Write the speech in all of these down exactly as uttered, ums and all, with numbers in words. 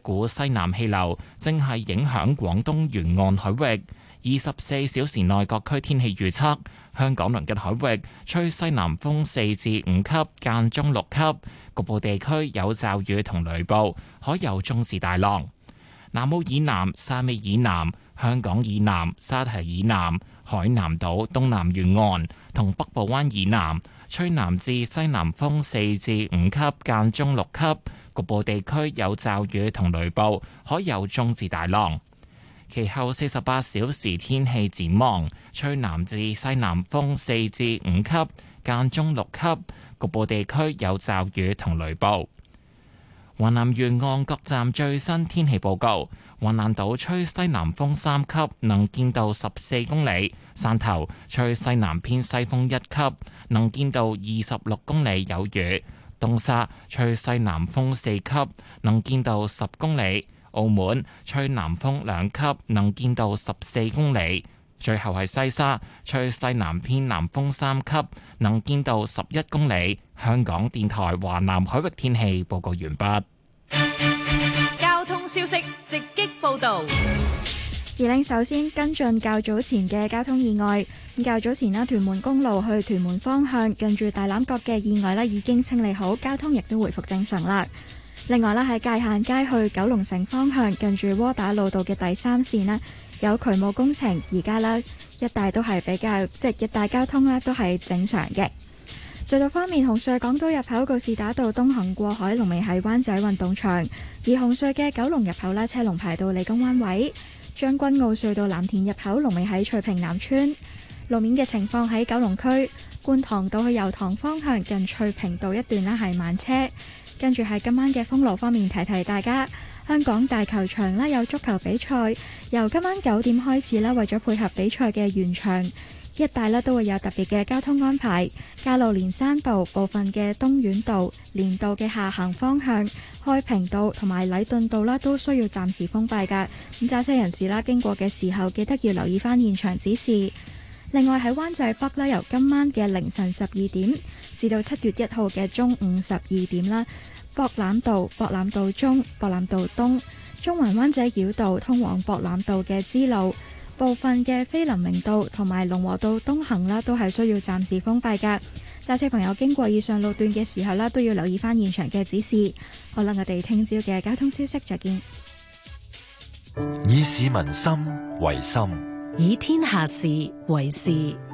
股西南氣流正係影響廣東沿岸海域。二十四小時內各區天氣預測：香港鄰近海域吹西南風四至五級，間中六級，局部地區有驟雨同雷暴，海有中至大浪。南澳以南、汕尾以南、香港以南、沙堤以南、海南島東南沿岸同北部灣以南吹南至西南風四至五級，間中六級，局部地區有驟雨同雷暴，海有中至大浪。其後四十八小時天氣展望，吹南至西南風四至五級，間中六級，局部地區有驟雨同雷暴。華南沿岸各站最新天氣報告：華南島吹西南風三級，能見度十四公里；汕頭吹西南偏西風一級，能見度二十六公里，有雨；東沙吹西南風四級，能見度十公里。澳門吹南風兩級，能見度十四公里。最後係西沙吹西南偏南風三級，能見度十一公里。香港電台華南海域天氣報告完畢。 交通消息直擊報道。 而令首先跟進較早前嘅交通意外。咁較早前啦，屯門公路去屯門方向近住大欖角嘅意外咧已經清理好，交通亦都回復正常啦。另外啦，喺界限街去九龍城方向近住窩打老道嘅第三線咧有渠務工程，而家咧一帶都係比較即係一帶交通咧都係正常嘅。隧道方面，紅隧港島入口告士打道東行過海龍尾喺灣仔運動場，而紅隧嘅九龍入口咧車龍排到理工灣位。將軍澳隧道藍田入口龍尾喺翠屏南村。路面嘅情況喺九龍區觀塘道去油塘方向近翠屏道一段咧係慢車。跟住係今晚嘅封路方面，提提大家，香港大球場咧有足球比賽，由今晚九點開始啦，為咗配合比賽嘅完場，一帶咧都會有特別嘅交通安排。加路連山道部分嘅東院道、連道嘅下行方向、開平道同埋禮頓道啦，都需要暫時封閉㗎。咁揸車人士啦，經過嘅時候記得要留意返現場指示。另外喺灣仔北咧，由今晚嘅凌晨十二點至到七月一號嘅中午十二點啦，博覽道、博覽道中、博覽道東、中環灣仔繞道通往博覽道嘅支路、部分嘅菲林明道同埋龍和道東行啦，都係需要暫時封閉㗎。揸車朋友經過以上路段嘅時候啦，都要留意翻現場嘅指示。好啦，我哋聽朝嘅交通消息再見。 以市民心為心， 以天下事為事。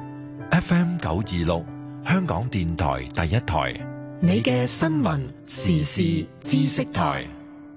F M 九二六，香港電台第一台， 你嘅新聞時事知識台。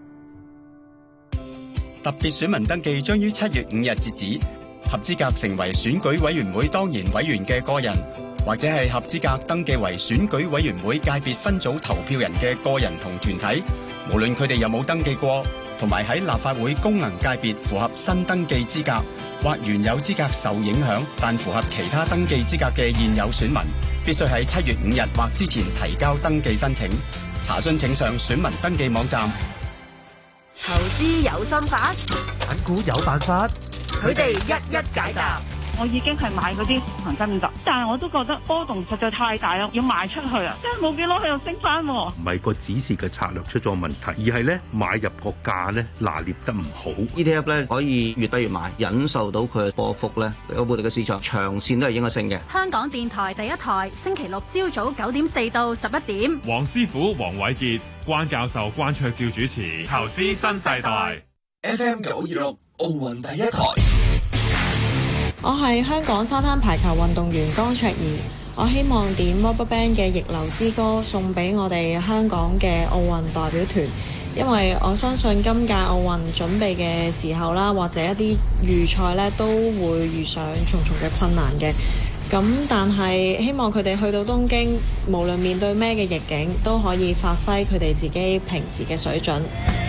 特別選民登記將於七月五日截止，合資格成為選舉委員會當然委員嘅個人，或者係合資格登記為選舉委員會界別分組投票人嘅個人同團體，無論佢哋有冇登記過，同埋喺立法會功能界別符合新登記資格，或原有資格受影響但符合其他登記資格嘅現有選民，必須喺七月五日或之前提交登記申請。查詢請上選民登記網站。 投資有心法， 揀股有辦法， 佢哋一一解答。 我已經係買嗰啲恒生五十，但係我都覺得波動實在太大啦，要賣出去啊！真係冇幾耐佢又升翻。 唔係個指示嘅策略出咗問題，而係咧買入個價咧拿捏得唔好。 E T F 咧可以越低越買，忍受到佢嘅波幅咧，我哋嘅市場長線都係應該升嘅。 香港電台第一台，星期六朝早九點四到十一點， 黃師傅黃偉傑、關教授關卓照主持《投資新世代》。 F M 九二六奧運第一台。 我係香港沙灘排球運動員江卓怡，我希望點 RubberBand 嘅逆流之歌送俾我哋香港嘅奧運代表團，因為我相信今屆奧運準備嘅時候啦，或者一啲預賽咧都會遇上重重嘅困難嘅，咁但係希望佢哋去到東京，無論面對咩嘅逆境，都可以發揮佢哋自己平時嘅水準。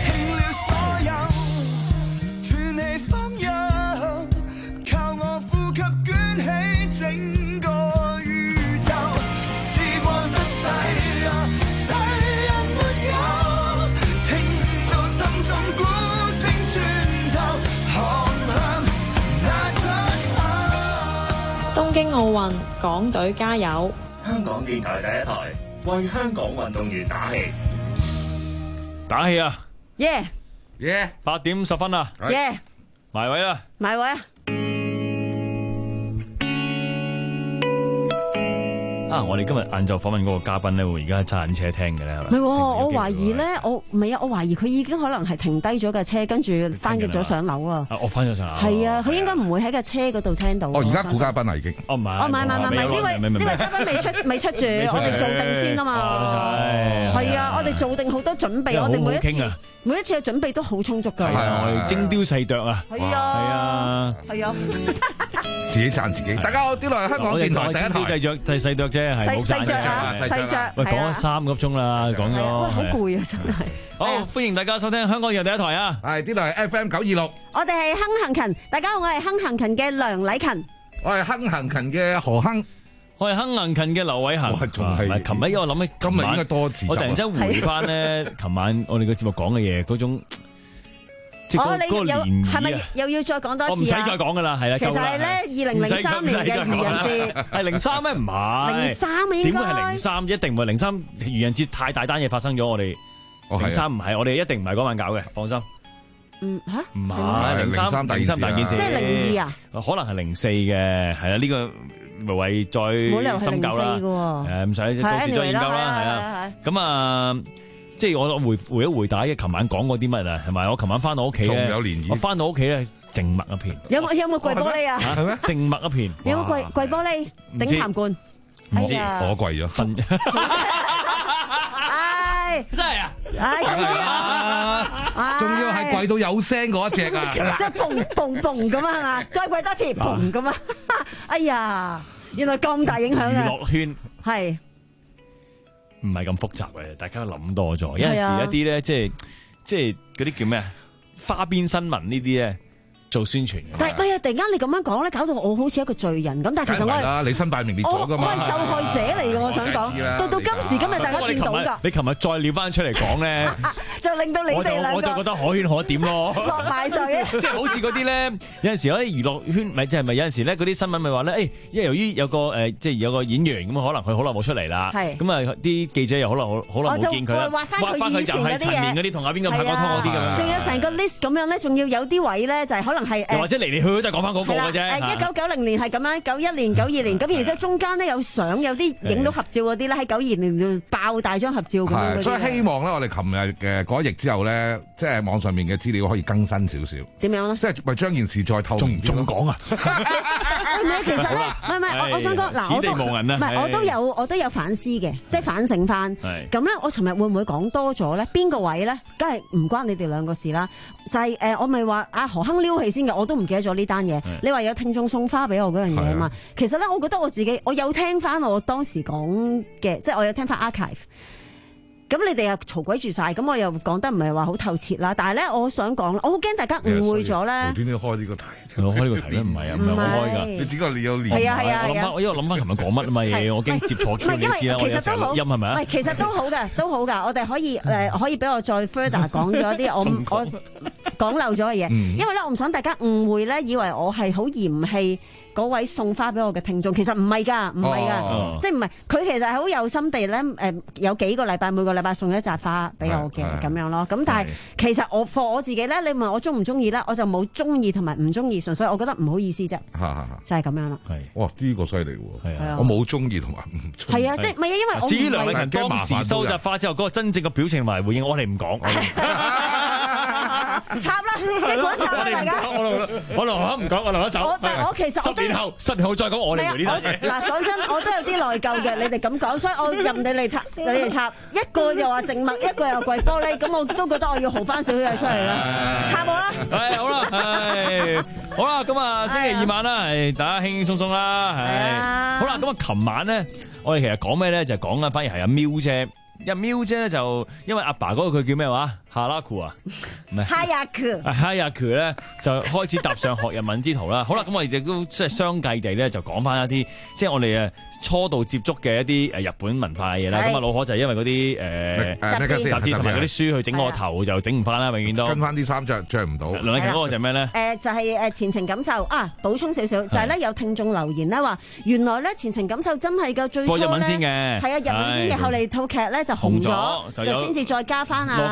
東京奧運，港隊加油！ 香港電台第一台，為香港運動員打氣。 打氣啊！ 耶！ 耶！ 八點十分啦， 耶！ 埋位啦， 埋位啊！ 啊！我哋今日晏晝訪問嗰個嘉賓咧，會而家揸緊車聽嘅咧，係咪？ 唔係，我懷疑咧，我唔係啊，我懷疑佢已經可能係停低咗架車，跟住翻咗上樓啊！ 我翻咗上樓。 係啊，佢應該唔會喺架車嗰度聽到。 哦，而家顧嘉賓啦已經。 哦唔係， 哦唔係唔係唔係，呢位呢位嘉賓未出未出住，我哋做定先啊嘛。係啊，我哋做定好多準備，我哋每一次每一次嘅準備都好充足㗎。 係啊，我哋精雕細琢啊。 係啊，係啊，係啊。 自己讚自己。大家好，啲來香港電台第一台。 精雕細琢，細細琢啫。係冇細着啊，細着。 喂，講咗三個鐘啦，講咗。 喂，好攰啊，真係。 好，歡迎大家收聽香港電台第一台啊！ 係呢度係 F M 九二六。 我哋係亨行勤，大家好，我係亨行勤嘅梁禮勤。 我係亨行勤嘅何亨。 我係亨行勤嘅劉偉恒。 哇，仲係。 琴日因為我諗起今日應該多字。 我突然間回翻咧，琴晚我哋個節目講嘅嘢嗰種。 哦，你有係咪又要再講多次啊？ 我唔使再講噶啦，係啦。 其實係咧，二零零三年嘅愚人節係零三咩？唔係零三啊，應該點會係零三？一定唔係零三。愚人節太大單嘢發生咗，我哋零三唔係，我哋一定唔係嗰晚搞嘅，放心。 嗯吓， 唔係零三零三大件事， 即係零二啊？ 可能係零四嘅，係啦，呢個無謂再深究啦。誒，唔使到時再研究啦，係啊。咁啊。即係我回回一回帶嘅，琴晚講過啲乜啊？係咪？我琴晚翻到屋企咧，我翻到屋企咧，靜默一片。 有冇有冇跪玻璃啊？ 係咩？靜默一片。 有冇跪跪玻璃？頂痰罐。 唔知我跪咗。真。 唉， 真係啊！ 唉，總之啊， 仲要係跪到有聲嗰一隻啊！ 即係砰砰砰咁啊，係嘛？再跪多次，砰咁啊！哎呀，原來咁大影響啊！ 娛樂圈係。 唔係咁複雜嘅，大家諗多咗。有陣時一啲咧，即係即係嗰啲叫咩啊？花邊新聞呢啲咧，做宣傳嘅。 但係，哎呀，突然間你咁樣講咧，搞到我好似一個罪人咁。但係其實我係你身敗名裂咗㗎嘛。 我係受害者嚟嘅，我想講。到到今時今日，大家見到㗎。 你琴日再撩翻出嚟講咧， 就令到你哋兩個我就覺得可圈可點咯。 落埋水啊！ 即係好似嗰啲咧，有陣時嗰啲娛樂圈咪即係咪有陣時咧嗰啲新聞咪話咧，誒，因為由於有個誒即係有個演員咁可能佢好耐冇出嚟啦，咁啊啲記者又好耐好耐冇見佢啦， 挖翻佢以前嗰啲嘢， 嗰啲同阿邊個拍過拖嗰啲咁樣。 仲有成個 list 咁樣咧，仲要有啲位咧就係可能係或者嚟嚟去去都係講翻嗰個嘅啫。 誒，一九九零年係咁樣，九一年、九二年咁，然之後中間咧有相有啲影到合照嗰啲咧，喺九二年就爆大張合照咁樣。 所以希望咧，我哋琴日嘅嗰一役之後咧，即係網上面嘅資料可以更新少少。 點樣咧？ 即係咪將件事再透明？仲講啊？ 唔係，其實咧，唔係唔係，我我想講嗱，我都唔係，我都有我都有反思嘅，即係反省翻。咁咧，我尋日會唔會講多咗咧？邊個位咧？梗係唔關你哋兩個事啦。就係誒，我咪話阿何亨撩起先嘅，我都唔記得咗呢單嘢。你話有聽眾送花俾我嗰樣嘢啊嘛？其實咧，我覺得我自己我有聽翻我當時講嘅，即係我有聽翻 archive。咁你哋又嘈鬼住晒，咁我又講得唔係話好透徹啦。但係咧，我想講，我好驚大家誤會咗咧。 無端端開呢個題， 我開呢個題咧，唔係啊，唔係我開㗎。你只係你有練。 係啊係啊係啊！ 我因為諗翻琴日講乜啊嘛嘢，我驚接錯 Q 你知啦。我有成錄音係咪啊？ 唔係，其實都好嘅，都好㗎。我哋可以誒，可以俾我再 further 講咗啲我我講漏咗嘅嘢。因為咧，我唔想大家誤會咧，以為我係好嫌棄嗰位送花俾我嘅聽眾，其實唔係㗎，唔係㗎，即係唔係佢其實係好有心地咧誒，有幾個禮拜每個禮拜送一扎花俾我嘅咁樣咯。咁但係其實我貨我自己咧，你問我中唔中意咧，我就冇中意同埋唔中意，純粹我覺得唔好意思啫，就係咁樣啦。 係哇，呢個犀利喎！我冇中意同埋唔中意。 係啊，即係唔係啊？因為我至於梁禮勤當時收紮花之後嗰個真正嘅表情同埋回應，我哋唔講。 插啦，即係講插啦，大家。 我留下唔講，我留一手。 我但係我其實十年後，十年後再講我哋回呢單嘢。 嗱，講真，我都有啲內疚嘅，你哋咁講，所以我任你哋插，你哋插一個又話靜默，一個又跪玻璃，咁我都覺得我要豪翻少少嘢出嚟啦。插我啦。 係好啦，係好啦，咁啊星期二晚啦，係大家輕輕鬆鬆啦，係好啦，咁啊琴晚咧，我哋其實講咩咧，就係講啊，反而係阿喵姐。阿喵姐咧就因為阿爸嗰個佢叫咩話哈拉庫啊，唔係哈亞庫， 哈亞庫咧就開始踏上學日文之途啦。好啦，咁我哋亦都即係相繼地咧就講翻一啲即係我哋誒初度接觸嘅一啲誒日本文化嘅嘢啦。咁啊老可就係因為嗰啲誒雜誌同埋嗰啲書去整個頭就整唔翻啦，永遠都跟翻啲衫着着唔到。 梁禮勤嗰個就係咩咧？ 誒就係誒前程感受啊！補充少少就係咧有聽眾留言咧話，原來咧前程感受真係嘅最初咧日文先嘅， 係啊日文先嘅，後嚟套劇咧就紅咗，就先至再加翻啊。 羅奇版， 羅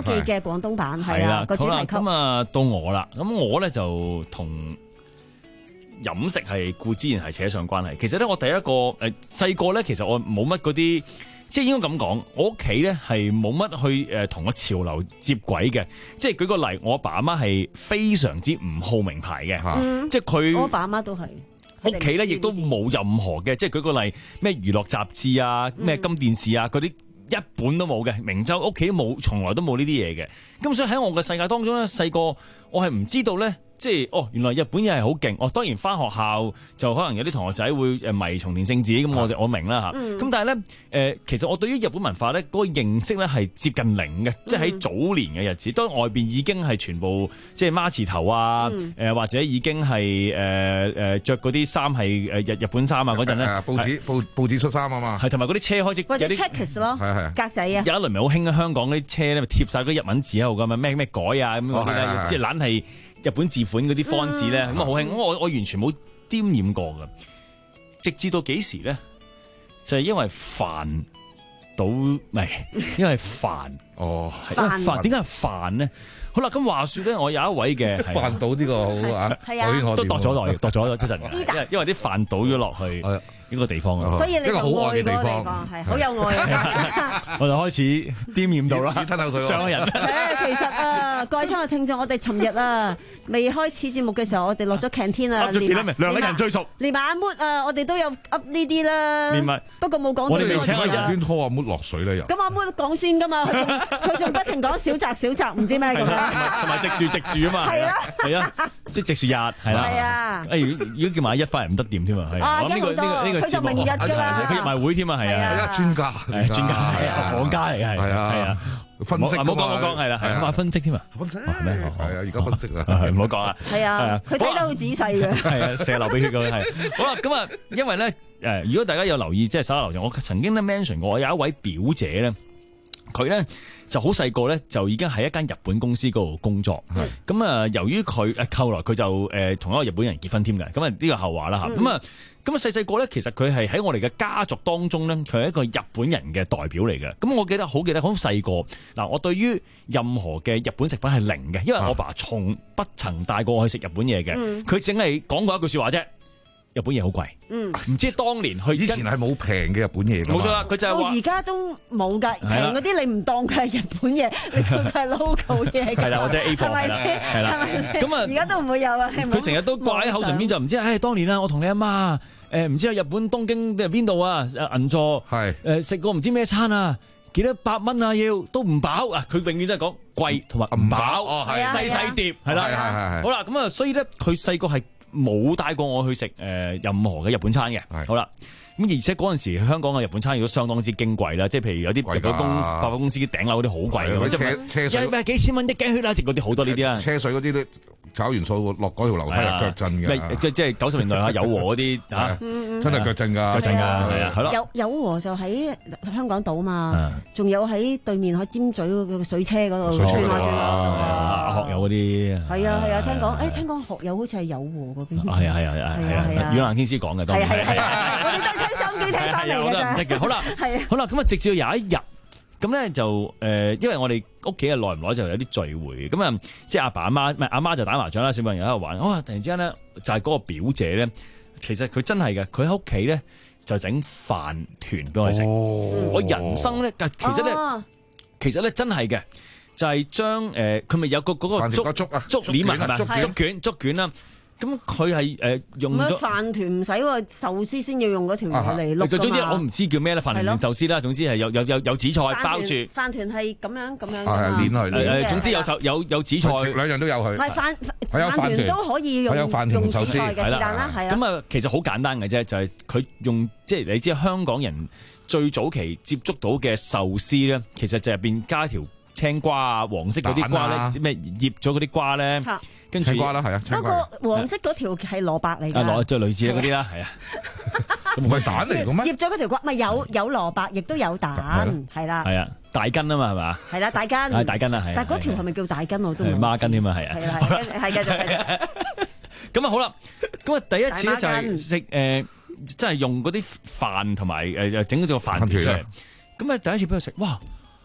記嘅廣東版係係啊個主題曲。 咁啊到我啦，咁我咧就同飲食係固之然係扯上關係。其實咧，我第一個誒細個咧，其實我冇乜嗰啲，即係應該咁講，我屋企咧係冇乜去誒同個潮流接軌嘅。即係舉個例，我阿爸阿媽係非常之唔好名牌嘅， 嗯、 即係佢我阿爸阿媽都係。 屋企咧亦都冇任何嘅，即係舉個例，咩娛樂雜誌啊，咩金電視啊，嗰啲一本都冇嘅。明州屋企冇，從來都冇呢啲嘢嘅。咁所以喺我嘅世界當中咧，細個我係唔知道咧。即係哦，原來日本嘢係好勁。哦，當然翻學校就可能有啲同學仔會誒迷松田聖子咁，我我明啦嚇。咁、嗯、但係咧誒，其實我對於日本文化咧嗰個認識咧係接近零嘅，嗯、即係喺早年嘅日子，當外邊已經係全部即係孖字頭啊，誒、嗯呃、或者已經係誒誒著嗰啲衫係誒日日本衫啊嗰陣咧， 報紙報報紙出衫啊嘛， 係同埋嗰啲車開始或者 checkers 咯，係係格仔啊，有一輪咪好興啊，香港啲車咧貼晒嗰啲日文字喺度㗎嘛，咩咩改啊咁嗰啲咧，即係懶係。日本字款嗰啲方字咧，咁啊好興，我我完全冇沾染過嘅，直至到幾時咧？就係、是、因為煩到，唔係因為煩哦，煩點解係煩咧？好啦，咁話説咧，我有一位嘅飯倒呢個好啊， 都度咗落嚟，度咗咗一陣嘅，因為因為啲飯倒咗落去呢個地方啊， 所以你就好愛嘅地方，係好有愛啊！ 我就開始沾染到啦， 吞口水傷人。 其實啊，各位親愛聽眾，我哋尋日啊，未開始節目嘅時候，我哋落咗 canteen 啊， 噏咗幾多名？兩個人最熟， 連埋阿 Mood 啊，我哋都有噏呢啲啦。連埋，不過冇講到。 我哋未請阿人端拖阿 Mood 落水咧又。 咁阿 Mood 講先㗎嘛，佢仲佢仲不停講小澤小澤，唔知咩咁樣。 同埋植樹植樹啊嘛。係啦。係啊，即係植樹日係啦。 係啊。 誒，如果叫埋一翻嚟唔得掂添啊，係。 啊，呢個呢個呢個節目。 佢入埋會添啊，係啊， 專家， 係專家，係啊，行家嚟嘅，係啊，係啊， 分析， 冇講冇講，係啦，係咁啊，分析添啊， 分析係咩？係啊，而家分析啊， 唔好講啦， 係啊，佢睇得好仔細嘅， 係啊，成日流鼻血嘅係。好啦，咁啊，因為咧誒，如果大家有留意，即係手下留情，我曾經咧 mention 過，我有一位表姐咧。佢咧就好細個咧，就已經喺一間日本公司嗰度工作。咁啊，由於佢誒後來佢就誒同一個日本人結婚添嘅。咁啊，呢個後話啦嚇。咁啊，咁啊細細個咧，其實佢係喺我哋嘅家族當中咧，佢係一個日本人嘅代表嚟嘅。咁我記得好記得好細個嗱，我對於任何嘅日本食品係零嘅，因為我爸從不曾帶過我去食日本嘢嘅。佢淨係講過一句説話啫。日本嘢好貴，嗯，唔知當年去以前係冇平嘅日本嘢， 冇錯啦，佢就係話到而家都冇㗎，平嗰啲你唔當佢係日本嘢，你當佢係 local 嘢， 係啦，或者 A 貨，係啦，係啦，咁啊， 而家都唔會有啊， 佢成日都掛喺口唇邊就唔知，唉，當年啊，我同你阿媽誒唔知喺日本東京定係邊度啊，銀座係誒食過唔知咩餐啊，幾多百蚊啊要都唔飽啊，佢永遠都係講貴同埋唔飽，細細碟係啦，係係係，好啦，咁啊，所以咧佢細個係。冇帶過我去食誒、呃、任何嘅日本餐嘅，好啦，咁而且嗰陣時香港嘅日本餐亦都相當之矜貴啦，即係譬如有啲百貨公百貨公司啲頂樓嗰啲好貴嘅，即係車水咩幾千蚊一斤血啦，食嗰啲好多呢啲啦， 車水嗰啲都炒完數落嗰條樓梯係腳震嘅， 即係九十年代啊友和嗰啲嚇， 真係腳震㗎， 腳震㗎，係啊，係咯， 友友和就喺香港島嘛，仲有喺對面喺尖咀嗰個水車嗰度轉下轉下， 學友嗰啲， 係啊係啊，聽講誒聽講學友好似係友和嗰邊， 係啊係啊係啊係啊，阮蘭天師講嘅，當然係， 我哋都聽收音機聽翻嚟嘅啫， 唔識嘅，好啦，好啦，咁啊直至有一日。咁咧就誒、呃，因為我哋屋企啊耐唔耐就有啲聚會，咁啊，即係阿爸阿媽，唔係阿媽就打麻將啦，小朋友喺度玩，哇！突然之間咧，就係、是、嗰個表姐咧，其實佢真係嘅，佢喺屋企咧就整飯團俾我食。哦、我人生咧，其實咧，哦、其實咧真係嘅，就係將誒，佢、呃、咪有個嗰個粥粥啊， 粥鏈係咪？粥卷粥卷啦。咁佢係誒用咗飯團唔使喎，壽司先要用嗰條嚟碌㗎嘛。 總之我唔知叫咩啦，飯團定壽司啦，總之係有有有有紫菜包住。飯團係咁樣咁樣㗎嘛。係鏈係。 誒總之有壽有有紫菜， 兩樣都有佢。 唔係飯飯團都可以用用紫菜嘅，是但啦，係啊。咁啊，其實好簡單嘅啫，就係佢用即係你知香港人最早期接觸到嘅壽司咧，其實就入邊加條青瓜啊，黃色嗰啲瓜咧，咩醃咗嗰啲瓜咧，跟住青瓜啦，係啊， 嗰個黃色嗰條係蘿蔔嚟㗎， 啊，蘿即係類似嗰啲啦，係啊， 唔係蛋嚟嘅咩？ 醃咗嗰條瓜，咪有有蘿蔔，亦都有蛋，係啦， 係啊，大根啊嘛，係嘛？ 係啦，大根， 係大根啊，係。 但係嗰條係咪叫大根我都唔孖根添啊，係啊， 係係係繼續繼續。 咁啊好啦，咁啊第一次咧就係食誒，即係用嗰啲飯同埋誒整嗰個飯團出嚟。咁啊第一次俾佢食，哇！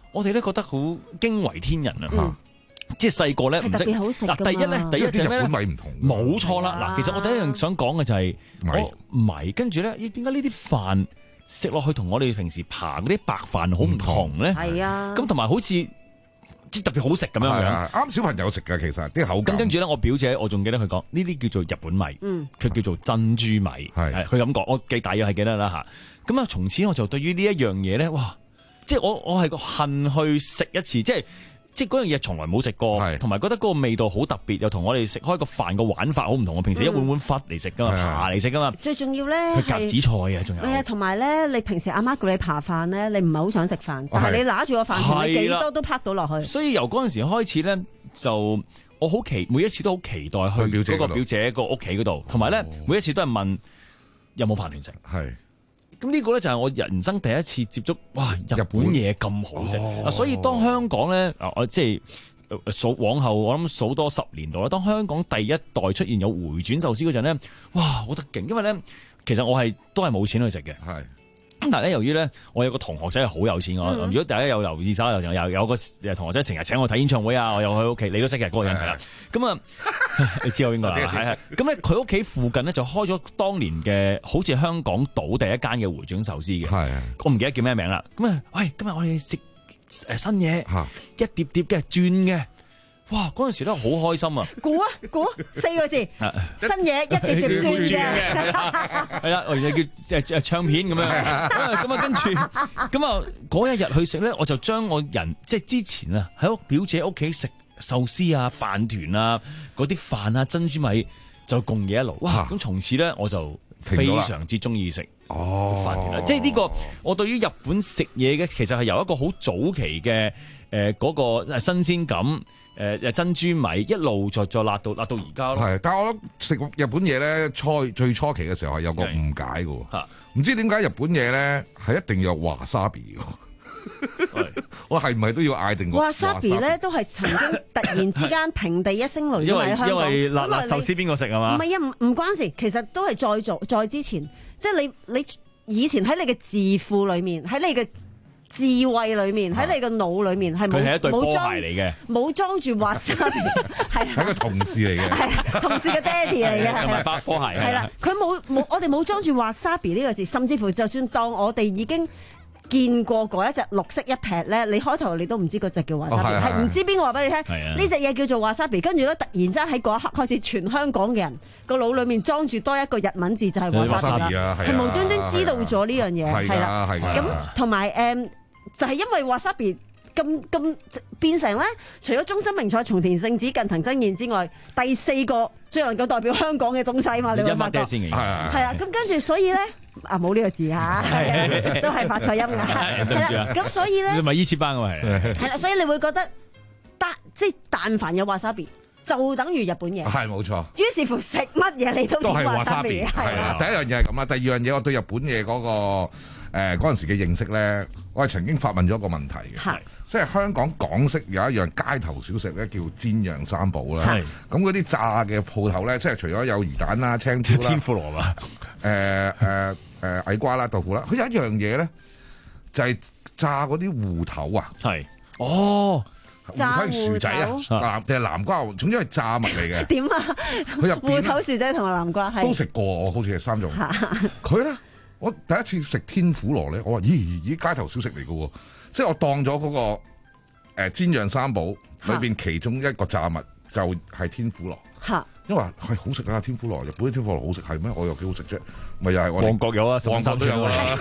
我哋咧覺得好驚為天人啊！嗯即係細個咧唔識嗱，第一咧，第一就係咩咧？日本米唔同，冇錯啦。嗱，其實我第一樣想講嘅就係米米，跟住咧，咦？點解呢啲飯食落去同我哋平時扒嗰啲白飯好唔同咧？係啊，咁同埋好似即係特別好食咁樣樣。啱小朋友食㗎，其實啲口感。咁跟住咧，我表姐我仲記得佢講呢啲叫做日本米，嗯，佢叫做珍珠米，係佢咁講，我記大約係記得啦嚇。咁啊，從此我就對於呢一樣嘢咧，哇！即係我我係個恨去食一次，即係。即係嗰樣嘢從來冇食過，同埋覺得嗰個味道好特別，又同我哋食開個飯個玩法好唔同。我平時一碗碗忽嚟食噶嘛，扒嚟食噶嘛。最重要咧係格子菜啊，仲有。係啊，同埋咧，你平時阿媽叫你扒飯咧，你唔係好想食飯，但係你拿住個飯團，你幾多都拍到落去。所以由嗰陣時開始咧，就我好期每一次都好期待去嗰個表姐個屋企嗰度，同埋咧每一次都係問有冇飯團食。係。咁呢個咧就係我人生第一次接觸，哇！日本嘢咁好食啊！哦、所以當香港咧，啊，我即係數往後，我諗數多十年度啦。當香港第一代出現有回轉壽司嗰陣咧，哇！好得勁，因為咧，其實我係都係冇錢去食嘅。係。咁但係咧，由於咧，我有個同學仔係好有錢，我、嗯、如果大家有留意晒，又有有個同學仔成日請我睇演唱會啊，我又去屋企，你都識嘅嗰個人係啦。咁啊，你知我邊個啦？係係。咁咧，佢屋企附近咧就開咗當年嘅好似香港島第一間嘅回轉壽司嘅。係。我唔記得叫咩名啦。咁啊，喂，今日我哋食誒新嘢，一碟碟嘅轉嘅。哇！嗰陣時都好開心啊！估啊估四個字，新嘢一碟碟轉嘅，係啦，我而家叫誒誒唱片咁樣，咁啊跟住咁啊嗰一日去食咧，我就將我人即係之前啊喺屋表姐屋企食壽司啊、飯團啊、嗰啲飯啊、珍珠米就共嘢一路。哇！咁從此咧我就非常之中意食哦飯團啦。即係呢個我對於日本食嘢嘅其實係由一個好早期嘅誒嗰個新鮮感。誒珍珠米一路再再辣到辣到而家咯。係，但係我覺得食日本嘢咧，初最初期嘅時候係有個誤解嘅喎。唔知點解日本嘢咧係一定要有華沙比嘅。我係唔係都要嗌定個華沙比咧？都係曾經突然之間平地一聲雷都喺香港。因為因為辣辣壽司邊個食係嘛？唔係啊，唔唔關事。其實都係再做再之前，即係你你以前喺你嘅字庫裏面，喺你嘅智慧裏面喺你個腦裏面係冇冇裝嚟嘅，冇裝住華沙比，係係個同事嚟嘅，係同事嘅爹哋嚟嘅，係咪白波鞋？係啦，佢冇冇我哋冇裝住華沙比呢個字，甚至乎就算當我哋已經見過嗰一隻綠色一撇咧，你開頭你都唔知嗰隻叫華沙比，係唔知邊個話俾你聽？呢隻嘢叫做華沙比，跟住咧突然之間喺嗰一刻開始，全香港嘅人個腦裏面裝住多一個日文字就係華沙比啦，係無端端知道咗呢樣嘢，係啦，咁同埋誒。就係因為華沙比咁咁變成咧，除咗中心名菜松田聖子、近藤真彥之外，第四個最能夠代表香港嘅東西嘛，你會發覺係啦。咁跟住所以咧，啊冇呢個字嚇，都係發錯音㗎。係啦，咁所以咧，你咪依次班㗎係。係啦，所以你會覺得，但即係但凡有華沙比，就等於日本嘢。係冇錯。於是乎食乜嘢你都點華沙比。係啦，第一樣嘢係咁啦，第二樣嘢我對日本嘢嗰個。誒嗰陣時嘅認識咧，我係曾經發問咗一個問題嘅，即係香港港式有一樣街頭小食咧，叫煎釀三寶啦。咁嗰啲炸嘅鋪頭咧，即係除咗有魚蛋啦、青椒啦、天婦羅啦、誒誒誒矮瓜啦、豆腐啦，佢有一樣嘢咧，就係炸嗰啲芋頭啊。係哦，芋頭薯仔啊，南定係南瓜，總之係炸物嚟嘅。點啊？佢入邊芋頭薯仔同埋南瓜都食過，我好似係三種。佢咧。我第一次食天婦羅咧，我話咦咦街頭小食嚟嘅喎，即係我當咗嗰、那個誒、呃、煎釀三寶裏邊其中一個炸物就係天婦羅，嚇，因為係好食啊天婦羅，日本啲天婦羅好食係咩？我又幾好食啫，咪又係我旺角有啊，旺角都有啦，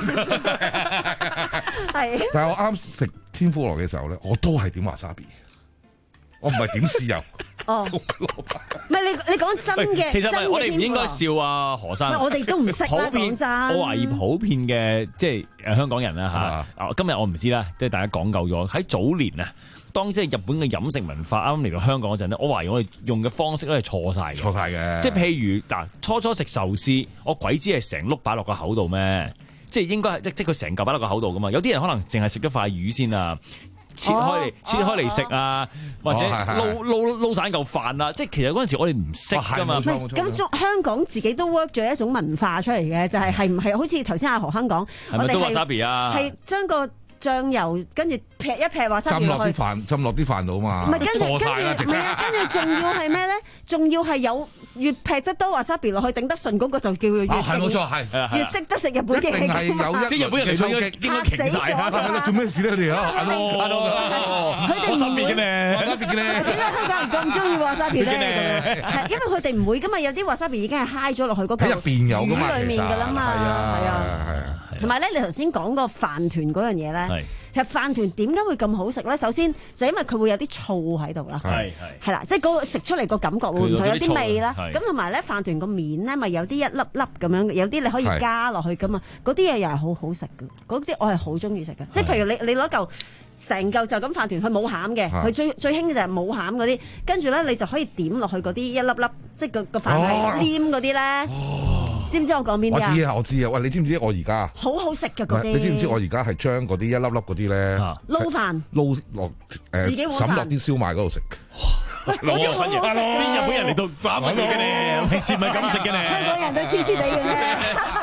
係。但係我啱食天婦羅嘅時候咧，我都係點華沙比。我唔係點豉油，哦，唔係你你講真嘅，其實我哋唔應該笑啊何生，我哋都唔識啦講真，我懷疑普遍嘅即係誒香港人啦嚇，今日我唔知啦，即係大家講究咗喺早年啊，當即係日本嘅飲食文化啱啱嚟到香港嗰陣咧，我懷疑我哋用嘅方式都係錯晒嘅，錯晒嘅，即係譬如嗱初初食壽司，我鬼知係成碌擺落個口度咩？即係應該係即即佢成嚿擺落個口度噶嘛，有啲人可能淨係食咗塊魚先啊。切開嚟，切開嚟食啊，或者撈撈撈散嚿飯啊，即係其實嗰陣時我哋唔識㗎嘛。咁香港自己都 work 咗一種文化出嚟嘅，就係係唔係好似頭先阿何亨講，我哋係係將個醬油，跟住劈一劈華沙比落去， 浸落啲飯，浸落啲飯度嘛。 唔係跟住跟住， 唔係啊，跟住仲要係咩咧？仲要係有越劈得多華沙比落去頂得順嗰個就叫越係冇錯，係越識得食日本嘅一定係有一啲日本人嚟講應該嚇死咗係啦，做咩事咧？你啊， 佢哋唔會嘅咧，華沙比嘅咧， 點解香港人咁中意華沙比咧？係因為佢哋唔會噶嘛，有啲華沙比已經係嗨咗落去嗰個喺入邊有噶嘛， 魚裡面噶啦嘛，係啊，係啊。同埋咧，你頭先講個飯團嗰樣嘢咧，其實飯團點解會咁好食咧？首先就因為佢會有啲醋喺度啦，係係係啦，即係嗰個食出嚟個感覺會唔同，有啲味啦。咁同埋咧，飯團個面咧咪有啲一粒粒咁樣，有啲你可以加落去噶嘛。嗰啲嘢又係好好食嘅，嗰啲我係好中意食嘅。即係譬如你你攞嚿成嚿就咁飯團，佢冇餡嘅，佢最最興嘅就係冇餡嗰啲，跟住咧你就可以點落去嗰啲一粒粒，即係個個飯係黏嗰啲咧。知唔知我講邊啲啊？ 我知啊，我知啊。喂，你知唔知我而家好好食嘅嗰啲？ 你知唔知我而家係將嗰啲一粒粒嗰啲咧撈飯撈落誒， 自己揼落啲燒賣嗰度食。 老新嘢，啲日本人嚟到把味嘅咧，平時唔係咁食嘅咧。 香港人都黐黐地嘅咧。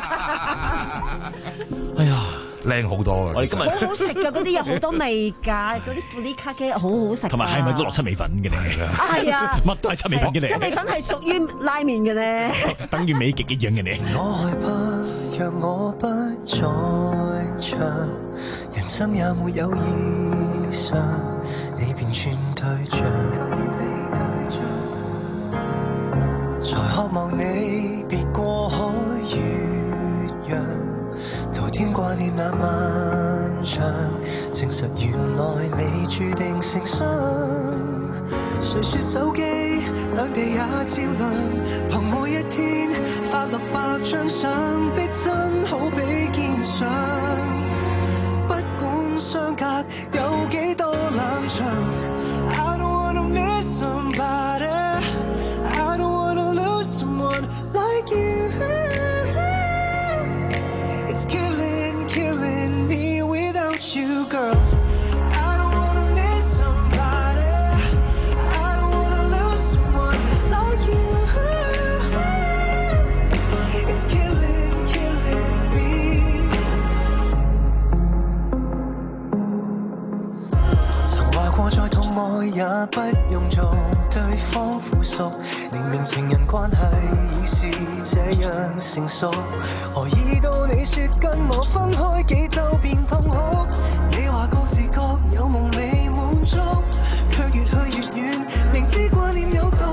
哎呀！ 靚好多啊！ 我哋今日好好食㗎，嗰啲有好多味㗎，嗰啲富力卡嘅好好食。 同埋係咪都落七味粉嘅咧？ 係啊， 乜都係七味粉嘅咧。 七味粉係屬於拉麵嘅咧， 等於美極一樣嘅咧。 我害怕，讓我不再唱，人生也沒有異常，你便轉對象，才渴望你別過海越洋。天掛念那漫長，證實原來你注定成雙。誰說手機兩地也照亮，憑每一天發落百張相，逼真好比肩上。不管相隔有幾多冷場 I don't wanna miss somebody I don't wanna lose someone like you You girl, I don't wanna miss somebody. I don't wanna lose someone like you. It's killing, killing me. 曾話過再痛愛也不用做對方附屬，明明情人關係已是這樣成熟，何以到你說跟我分開幾周便痛哭？你話各自各有夢未滿足，卻越去越遠，明知掛念有毒，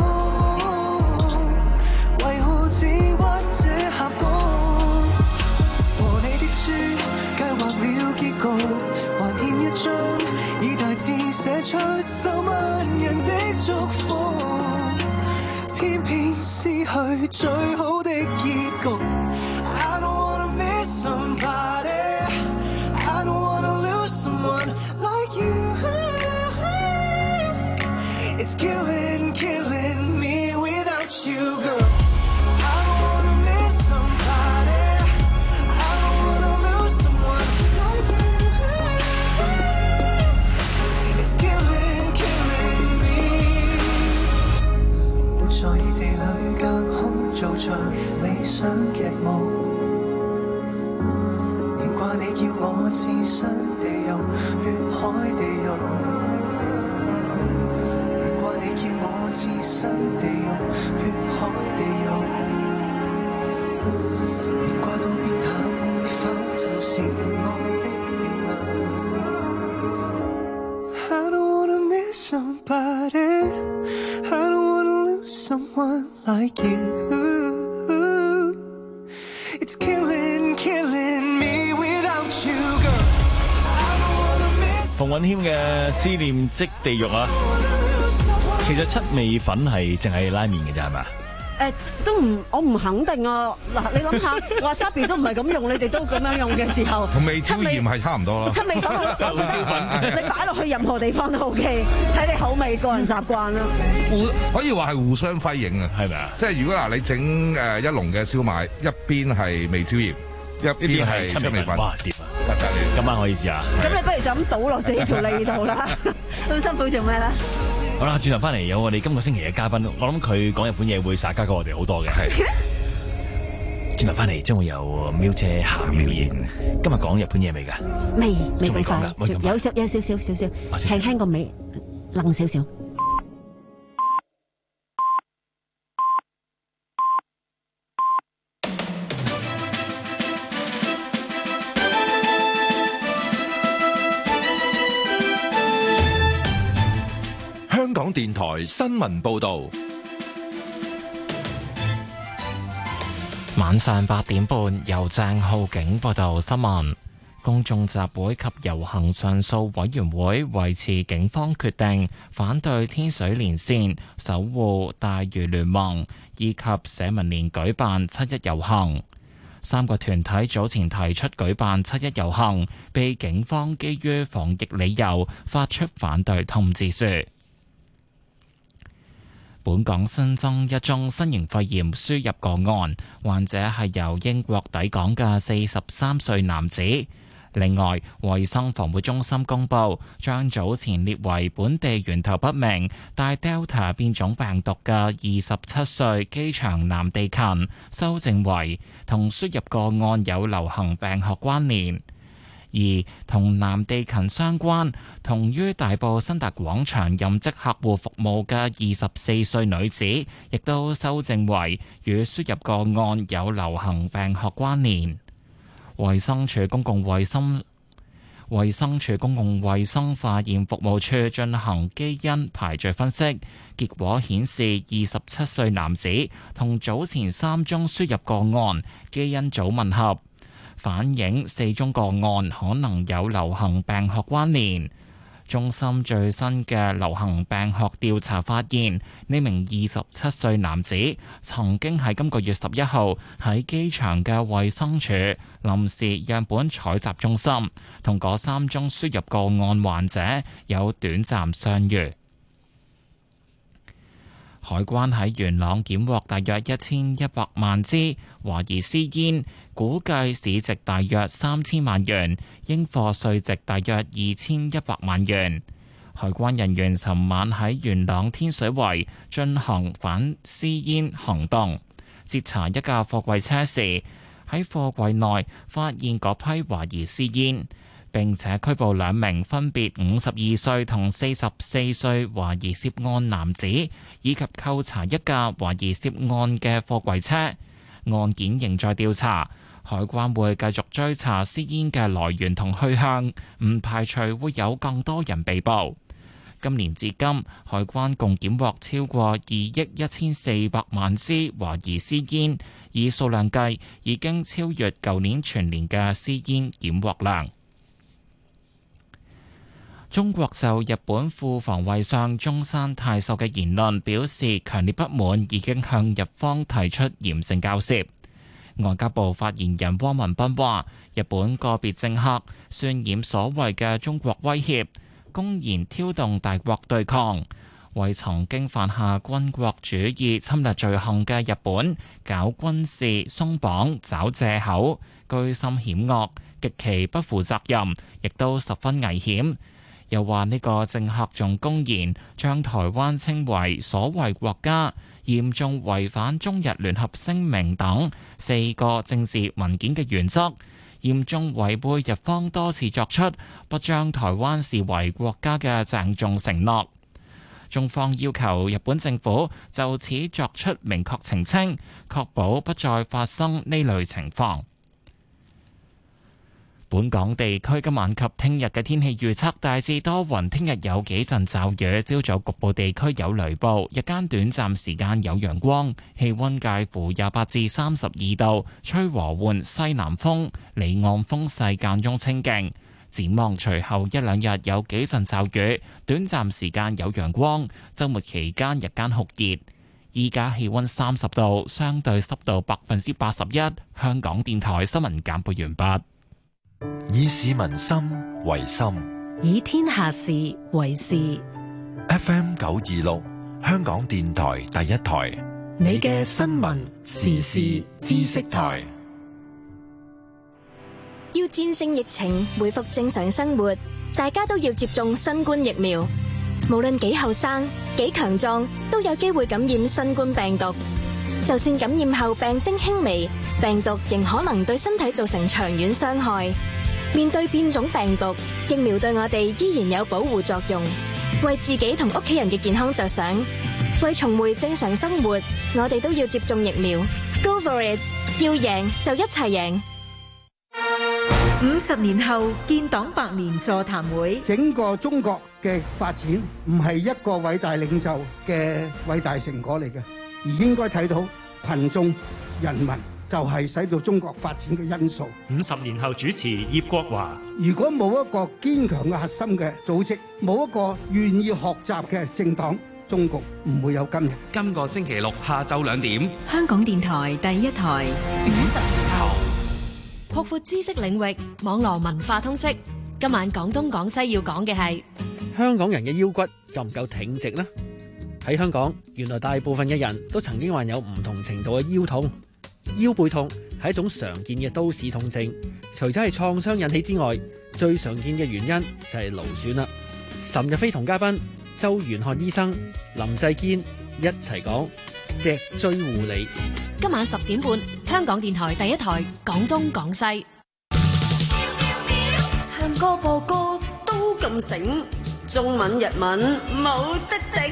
為何只屈這峽谷？和你的書計劃了結局，還欠一張以大字寫出十萬人的祝福，偏偏失去最好的結局。I don't wanna miss somebody I don't wanna lose someone like you. It's killing, killing me without you, girl. I don't wanna miss somebody. I don't wanna lose someone like you. It's killing, killing me. 活在異地裏隔空做着理想劇目。你叫我置身地獄，血海地獄。難怪你叫我置身地獄，血海地獄。難怪到別談會否就是愛的定律。I don't wanna miss somebody. I don't wanna lose someone like you. It's killing, killing me. 馮允謙嘅《思念即地獄》啊，其實七味粉係淨係拉麵嘅啫，係咪？ 誒，都唔，我唔肯定啊！嗱，你諗下，華沙比都唔係咁用，你哋都咁樣用嘅時候， 同味超鹽係差唔多咯。 七味粉我覺得你擺落去任何地方都 OK， 睇你口味、個人習慣啦。 互可以話係互相輝映啊，係咪啊？即係如果嗱，你整誒一籠嘅燒賣，一邊係味超鹽，一邊係七味粉。哇！掂啊！ 今晚可以試下。 咁你不如就咁倒落自己條脷度啦，咁辛苦做咩咧？ 好啦，轉頭翻嚟有我哋今個星期嘅嘉賓，我諗佢講日本嘢會耍家過我哋好多嘅。係轉頭翻嚟將會有喵姐下表演。今日講日本嘢未㗎？ 未，未咁快， 快，有少有少少少少，輕輕個尾愣少少。 香港電台新聞報道。 晚上八點半，由鄭浩景報道新聞。公眾集會及遊行上訴委員會維持警方決定，反對天水連線、守護大嶼聯盟以及社民連舉辦七一遊行。三個團體早前提出舉辦七一遊行，被警方基於防疫理由發出反對通知書。本港新增一宗新型肺炎輸入個案，患者係由英國抵港嘅四十三歲男子。另外，衛生防護中心公布，將早前列為本地源頭不明帶 Delta 變種病毒嘅二十七歲機場男地勤修正為同輸入個案有流行病學關聯。而同男地勤相關，同於大埔新達廣場任職客戶服務嘅二十四歲女子，亦都修正為與輸入個案有流行病學關聯。衛生署公共衛生衛生署公共衛生化驗服務處進行基因排序分析，結果顯示二十七歲男子同早前三宗輸入個案基因組吻合，反映四宗個案可能有流行病學關聯。中心最新嘅流行病學調查發現，呢名二十七歲男子曾經喺今個月十一號喺機場嘅衛生署臨時樣本採集中心同嗰三宗輸入個案患者有短暫相遇。海關喺元朗檢獲大約一千一百萬支懷疑私煙，估計市值大約三千萬元，應課稅值大約二千一百萬元。海關人員尋晚喺元朗天水圍進行反私煙行動，截查一架貨櫃車時，喺貨櫃內發現嗰批懷疑私煙，並且拘捕兩名分別五十二歲同四十四歲懷疑涉案男子，以及扣查一架懷疑涉案嘅貨櫃車。案件仍在調查，海關會繼續追查私煙嘅來源同去向，唔排除會有更多人被捕。今年至今，海關共檢獲超過二億一千四百萬支懷疑私煙，以數量計已經超越舊年全年嘅私煙檢獲量。中國就日本副防衛相中山泰秀嘅言論表示強烈不滿，已經向日方提出嚴正交涉。外交部發言人汪文斌話：日本個別政客渲染所謂嘅中國威脅，公然挑動大國對抗，為曾經犯下軍國主義侵略罪行嘅日本搞軍事鬆綁找藉口，居心險惡，極其不負責任，亦都十分危險。又話呢個政客仲公然將台灣稱為所謂國家，嚴重違反中日聯合聲明等四個政治文件嘅原則，嚴重違背日方多次作出不將台灣視為國家嘅鄭重承諾。中方要求日本政府就此作出明確澄清，確保不再發生呢類情況。本港地區今晚及聽日嘅天氣預測大致多雲，聽日有幾陣驟雨，朝早局部地區有雷暴，日間短暫時間有陽光，氣溫介乎廿八至三十二度，吹和緩西南風，離岸風勢間中清勁。展望隨後一兩日有幾陣驟雨，短暫時間有陽光，週末期間日間酷熱。依家氣溫三十度，相對濕度百分之八十一。香港電台新聞簡報完畢。 以市民心為心， 以天下事為事。 F M 九二六，香港電台第一台， 你嘅新聞時事知識台。 要戰勝疫情，恢復正常生活，大家都要接種新冠疫苗。無論幾後生、幾強壯，都有機會感染新冠病毒。 就算感染後病徵輕微，病毒仍可能對身體造成長遠傷害。面對變種病毒，疫苗對我哋依然有保護作用。為自己同屋企人嘅健康着想，為重回正常生活，我哋都要接種疫苗。Go for it！ 要贏就一齊贏。 五十年後建黨百年座談會， 整個中國嘅發展唔係一個偉大領袖嘅偉大成果嚟嘅，而應該睇到群眾人民就係使到中國發展嘅因素。 五十年後主持葉國華， 如果冇一個堅強嘅核心嘅組織，冇一個願意學習嘅政黨，中國唔會有今日。 今個星期六下晝兩點， 香港電台第一台五十年後， 擴闊知識領域，網絡文化通識。今晚廣東廣西要講嘅係香港人嘅腰骨夠唔夠挺直呢？喺香港，原來大部分嘅人都曾經患有唔同程度嘅腰痛。腰背痛係一種常見嘅都市痛症，除咗係創傷引起之外，最常見嘅原因就係勞損啦。岑日飛同嘉賓周元漢醫生、林濟堅一齊講脊椎護理。 今晚十點半，香港電台第一台廣東廣西。 唱歌播歌都咁醒，中文日文冇得頂。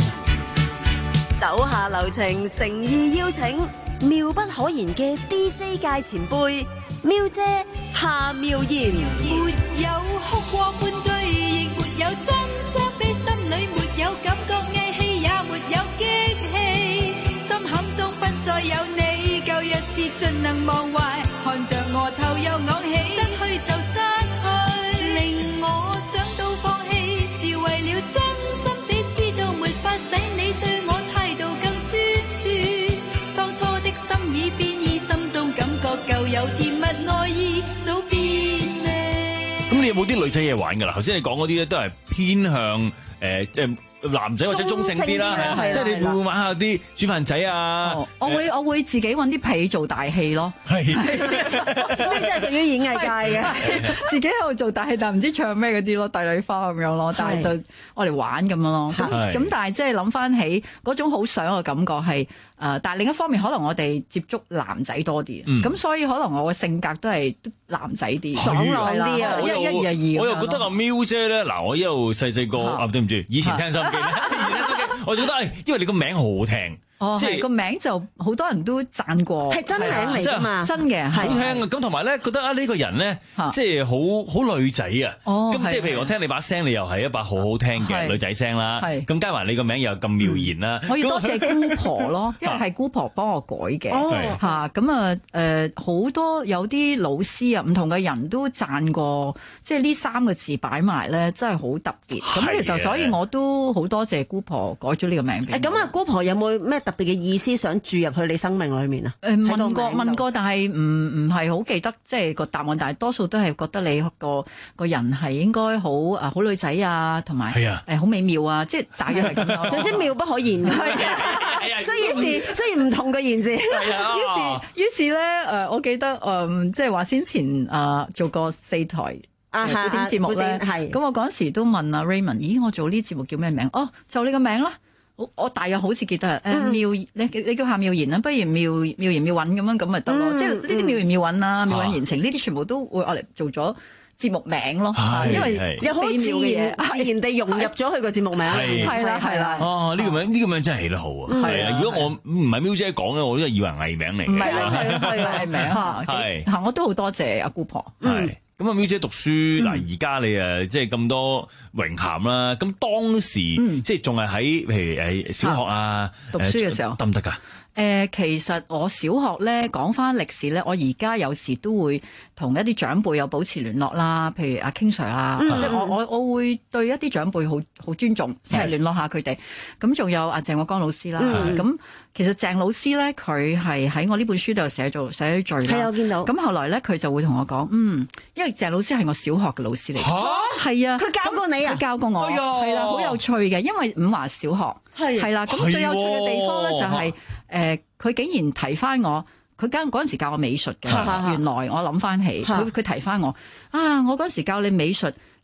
手下留情，誠意邀請妙不可言嘅 D J 界前輩妙姐夏妙妍。 沒有哭過半句，亦沒有真傷悲，心裏沒有感覺翳氣，也沒有激氣，心坎中不再有你，舊日是盡能忘懷，看着我頭又昂起，失去就失去，令我想到放棄，是為了真心死，知道沒法使你對我態度更專注，當初的心已變異，心中感覺舊有甜蜜愛意早變呢。 咁你有冇啲女仔嘢玩㗎啦？頭先你講嗰啲咧都係偏向誒、呃，即係。男仔或者中性啲啦，係即係你會唔會玩下啲煮飯仔啊？ 哦、我會我會自己揾啲被做大戲咯。係， 呢啲係屬於演藝界嘅， 自己喺度做大戲，但係唔知唱咩嗰啲咯，帝女花咁樣咯。但係就我嚟玩咁樣咯。咁咁但係即係諗翻起嗰種好想嘅感覺係誒、呃，但係另一方面可能我哋接觸男仔多啲，咁、嗯、所以可能我嘅性格都係男仔啲，爽朗啲啊，一一二二。 我又覺得阿喵姐咧，嗱我一路細細個啊，對唔住，以前聽心。我覺得係，因為你個名好好聽。 哦，即係個名就好多人都讚過， 係真名嚟㗎嘛， 真嘅， 好聽啊！咁同埋咧，覺得啊呢個人咧，即係好好女仔啊！哦，咁即係譬如我聽你把聲，你又係一把好好聽嘅女仔聲啦。係，咁加埋你個名又咁妙言啦。 我要多謝姑婆咯，因為係姑婆幫我改嘅。哦，嚇咁啊誒，好多有啲老師啊，唔同嘅人都讚過，即係呢三個字擺埋咧，真係好特別。咁其實所以我都好多謝姑婆改咗呢個名俾我。 誒咁啊，姑婆有冇咩特別嘅意思想注入去你生命裏面啊？ 誒問過問過，但係唔唔係好記得即係個答案，但係多數都係覺得你個個人係應該好啊好女仔啊，同埋誒好美妙啊，即係大約係咁樣。 總之妙不可言。係啊，所以是雖然唔同嘅言字。係啊。於是於是咧誒，我記得誒即係話先前誒做過四台古典節目咧，咁我嗰陣時都問阿 Raymond， 咦我做呢節目叫咩名？哦就你個名啦。我我大約好似記得誒妙，你你叫夏妙言啦，不如妙妙言妙韻咁樣咁咪得咯，即係呢啲妙言妙韻啊、妙韻言情呢啲全部都會我嚟做咗節目名咯，因為有好自然自然地融入咗佢個節目名，係啦係啦。 哦，呢個名呢個名真係起得好啊！係啊，如果我唔係喵姐講咧，我都係以為藝名嚟嘅。 唔係啊，係係藝名嚇。係嚇，我都好多謝阿姑婆。 係。咁啊，喵姐讀書嗱，而家你誒即係咁多榮銜啦。咁當時即係仲係喺譬如誒小學啊讀書嘅時候得唔得㗎？ 誒，其實我小學咧講翻歷史咧，我而家有時都會同一啲長輩有保持聯絡啦。譬如阿 King Sir 啦，嗯、我我我會對一啲長輩好好尊重，成日聯絡下佢哋。咁仲有阿鄭國江老師啦。咁、嗯、其實鄭老師咧，佢係喺我呢本書度寫做寫咗序啦。係我見到。咁後來咧，佢就會同我講，嗯，因為鄭老師係我小學嘅老師嚟。嚇！係啊，佢教過你啊？佢教過我。係啦，好有趣嘅，因為五華小學。係係啦，咁最有趣嘅地方咧就係、是、誒，佢、呃、竟然提翻我，佢間嗰陣時教我美術嘅。原來我諗翻起，佢佢提翻我啊，我嗰陣時教你美術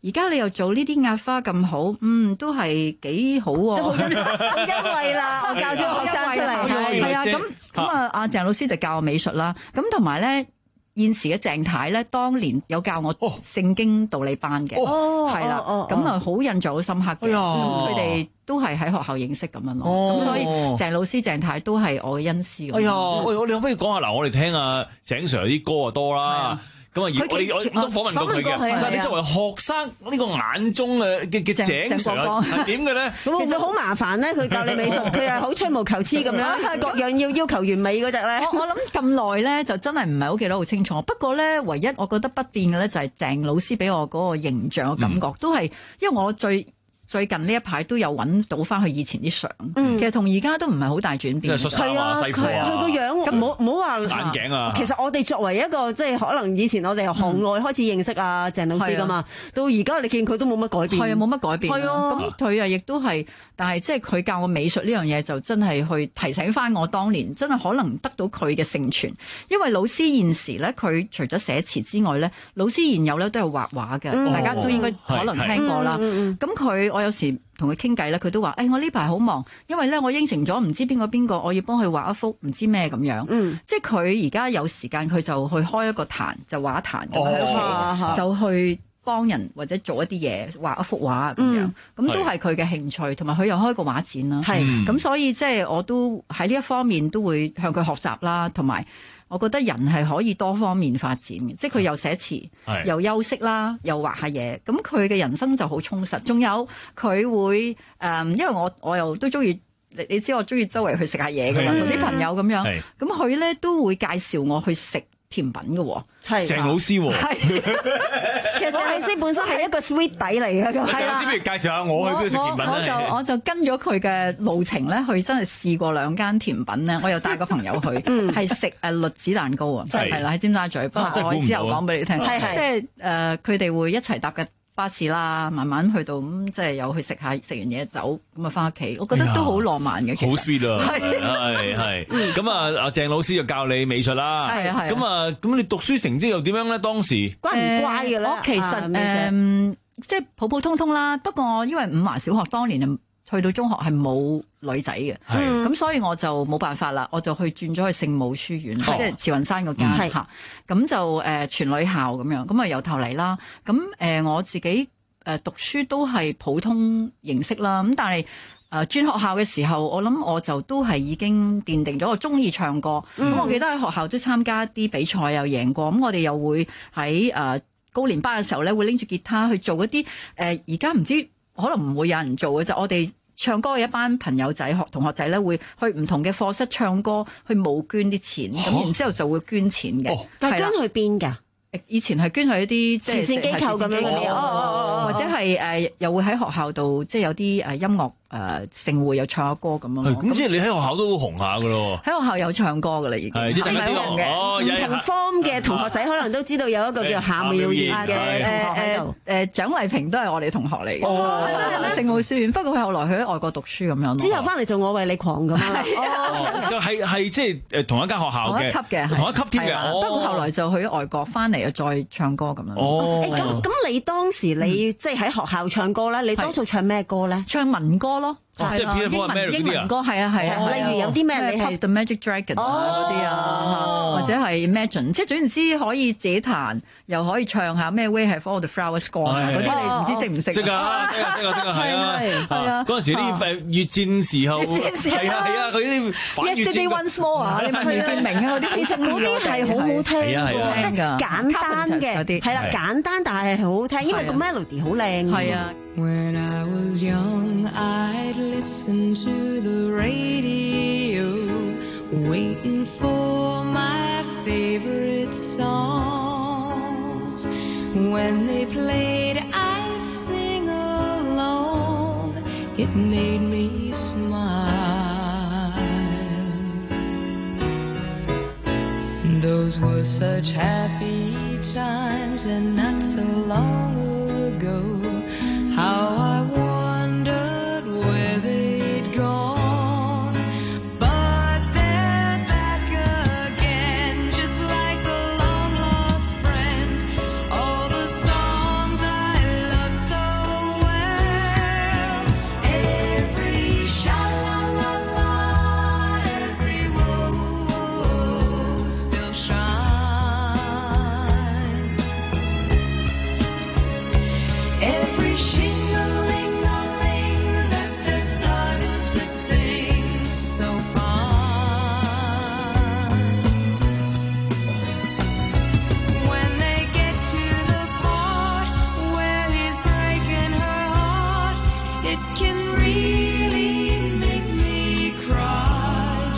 而家你又做呢啲壓花咁好，嗯，都係幾好喎。 好欣慰啦，我教咗學生出嚟， 係啊，咁咁啊，阿鄭老師就教我美術啦，咁同埋咧。現時嘅鄭太咧，當年有教我聖經道理班嘅，係啦，咁啊好印象好深刻嘅。佢哋都係喺學校認識咁樣咯。咁所以鄭老師、鄭太都係我嘅恩師。 哎呀，喂，我哋可唔可以講下嗱？我哋聽阿鄭 Sir 啲歌啊多啦。咁啊，我哋我都訪問過佢嘅。但係你作為學生呢個眼中嘅嘅嘅鄭 Sir 係點嘅咧？ 其實好麻煩咧，佢教你美術，佢係好吹毛求疵咁樣，各樣要要求完美嗰隻咧。 我我諗咁耐咧，就真係唔係好記得好清楚。不過咧，唯一我覺得不變嘅咧，就係鄭老師俾我嗰個形象嘅感覺，都係因為我最。最近呢一排都有揾到翻佢以前啲相，嗯、其實同而家都唔係好大轉變。 係啊，佢佢個樣咁冇冇話眼鏡啊。 其實我哋作為一個即係可能以前我哋行內開始認識啊鄭老師噶嘛，嗯、到而家你見佢都冇乜改變。係啊，冇乜改變。係啊，咁佢啊亦都係，但係即係佢教我美術呢樣嘢，就真係去提醒翻我當年真係可能得到佢嘅承傳。因為老師現時咧，佢除咗寫詞之外咧，老師現有咧都係畫畫嘅，嗯、大家都應該可能聽過啦。咁佢我有時同佢傾偈咧，佢都話：誒、哎，我呢排好忙，因為咧我應承咗唔知邊個邊個，我要幫佢畫一幅唔知咩咁樣。嗯，即係佢而家有時間，佢就去開一個壇，就畫一壇咁喺屋企，就去幫人或者做一啲嘢，畫一幅畫咁樣。咁、嗯、都係佢嘅興趣，同埋佢又開個畫展啦。係、嗯，咁所以即係我都喺呢一方面都會向佢學習啦，同埋。我覺得人係可以多方面發展嘅，即係佢又寫詞，又休息啦，又畫下嘢，咁佢嘅人生就好充實。仲有佢會誒、呃，因為我我又都中意，你你知我中意周圍去食下嘢㗎嘛，同啲朋友咁樣，咁佢咧都會介紹我去食甜品嘅喎。係鄭老師喎， 其實鄭老師本身係一個 sweet 底嚟嘅。鄭老師不如介紹下我去邊度食甜品我就我就跟咗佢嘅路程咧，去真係試過兩間甜品咧，我又帶個朋友去，係食誒栗子蛋糕啊，係啦喺尖沙咀。不過我之後講俾你聽，即係誒佢哋會一齊搭嘅巴士啦，慢慢去到咁，即係有去食下，食完嘢走，咁啊翻屋企，我覺得都好浪漫嘅， 好 sweet 啊，係係。咁啊，阿鄭老師就教你美術啦，係係。咁啊，咁你讀書成績又點樣咧？當時乖唔乖嘅咧？ 我其實誒，即係普普通通啦。不過因為五華小學當年去到中學係冇女仔嘅，咁所以我就冇辦法啦，我就去轉咗去聖母書院，即係慈雲山嗰間嚇，咁就誒全女校咁樣，咁啊由頭嚟啦。咁誒我自己誒讀書都係普通形式啦，咁但係誒轉學校嘅時候，我諗我就都係已經奠定咗我中意唱歌。咁我記得喺學校都參加啲比賽又贏過，咁我哋又會喺誒高年班嘅時候咧，會拎住吉他去做一啲誒而家唔知。可能唔會有人做嘅，就我哋唱歌嘅一班朋友仔、學同學仔咧，會去唔同嘅課室唱歌，去募捐啲錢，咁、哦、然之後就會捐錢嘅。 哦、但係捐去邊㗎？ 以前係捐去一啲慈善機構咁樣嘅，或者係誒又會喺學校度，即係有啲誒音樂誒盛會又唱下歌咁樣。 咁即係你喺學校都好紅下㗎咯。 喺學校有唱歌㗎啦，已經係大家知道嘅。 唔同 form 嘅同學仔可能都知道有一個叫夏妙然嘅誒誒誒蔣麗萍都係我哋同學嚟嘅。哦，聖母書院，不過佢後來去喺外國讀書咁樣。之後翻嚟做我為你狂咁樣。 哦，係係即係誒同一間學校嘅，同一級嘅，同一級添嘅。 不過後來就去咗外國翻嚟。再唱歌咁樣。 哦，咁咁你當時你即係喺學校唱歌咧，你多數唱咩歌咧？ 唱民歌咯。 即係英文英文歌係啊係啊， 例如有啲咩你係 The Magic Dragon 啊嗰啲啊，或者係 Imagine，即係總言之可以自己彈，又可以唱下咩 Where Have All the Flowers Gone 嗰啲，你唔知識唔識？ 識啊，識啊識啊識啊，係啊係啊！嗰陣時啲誒越戰時候，係啊係啊，佢啲反越戰 Yesterday Once More 啊，你問袁建明啊嗰啲，其實嗰啲係好好聽嘅，即係簡單嘅，係啦簡單但係好好聽，因為個 melody 好靚。係啊。 When I was young, I'd listen to the radio, waiting for my favorite songs. When they played, I'd sing along. It made me smile. Those were such happy times and not so long ago.How I wondered where they'd gone, but they're back again, just like a long lost friend. All the songs I love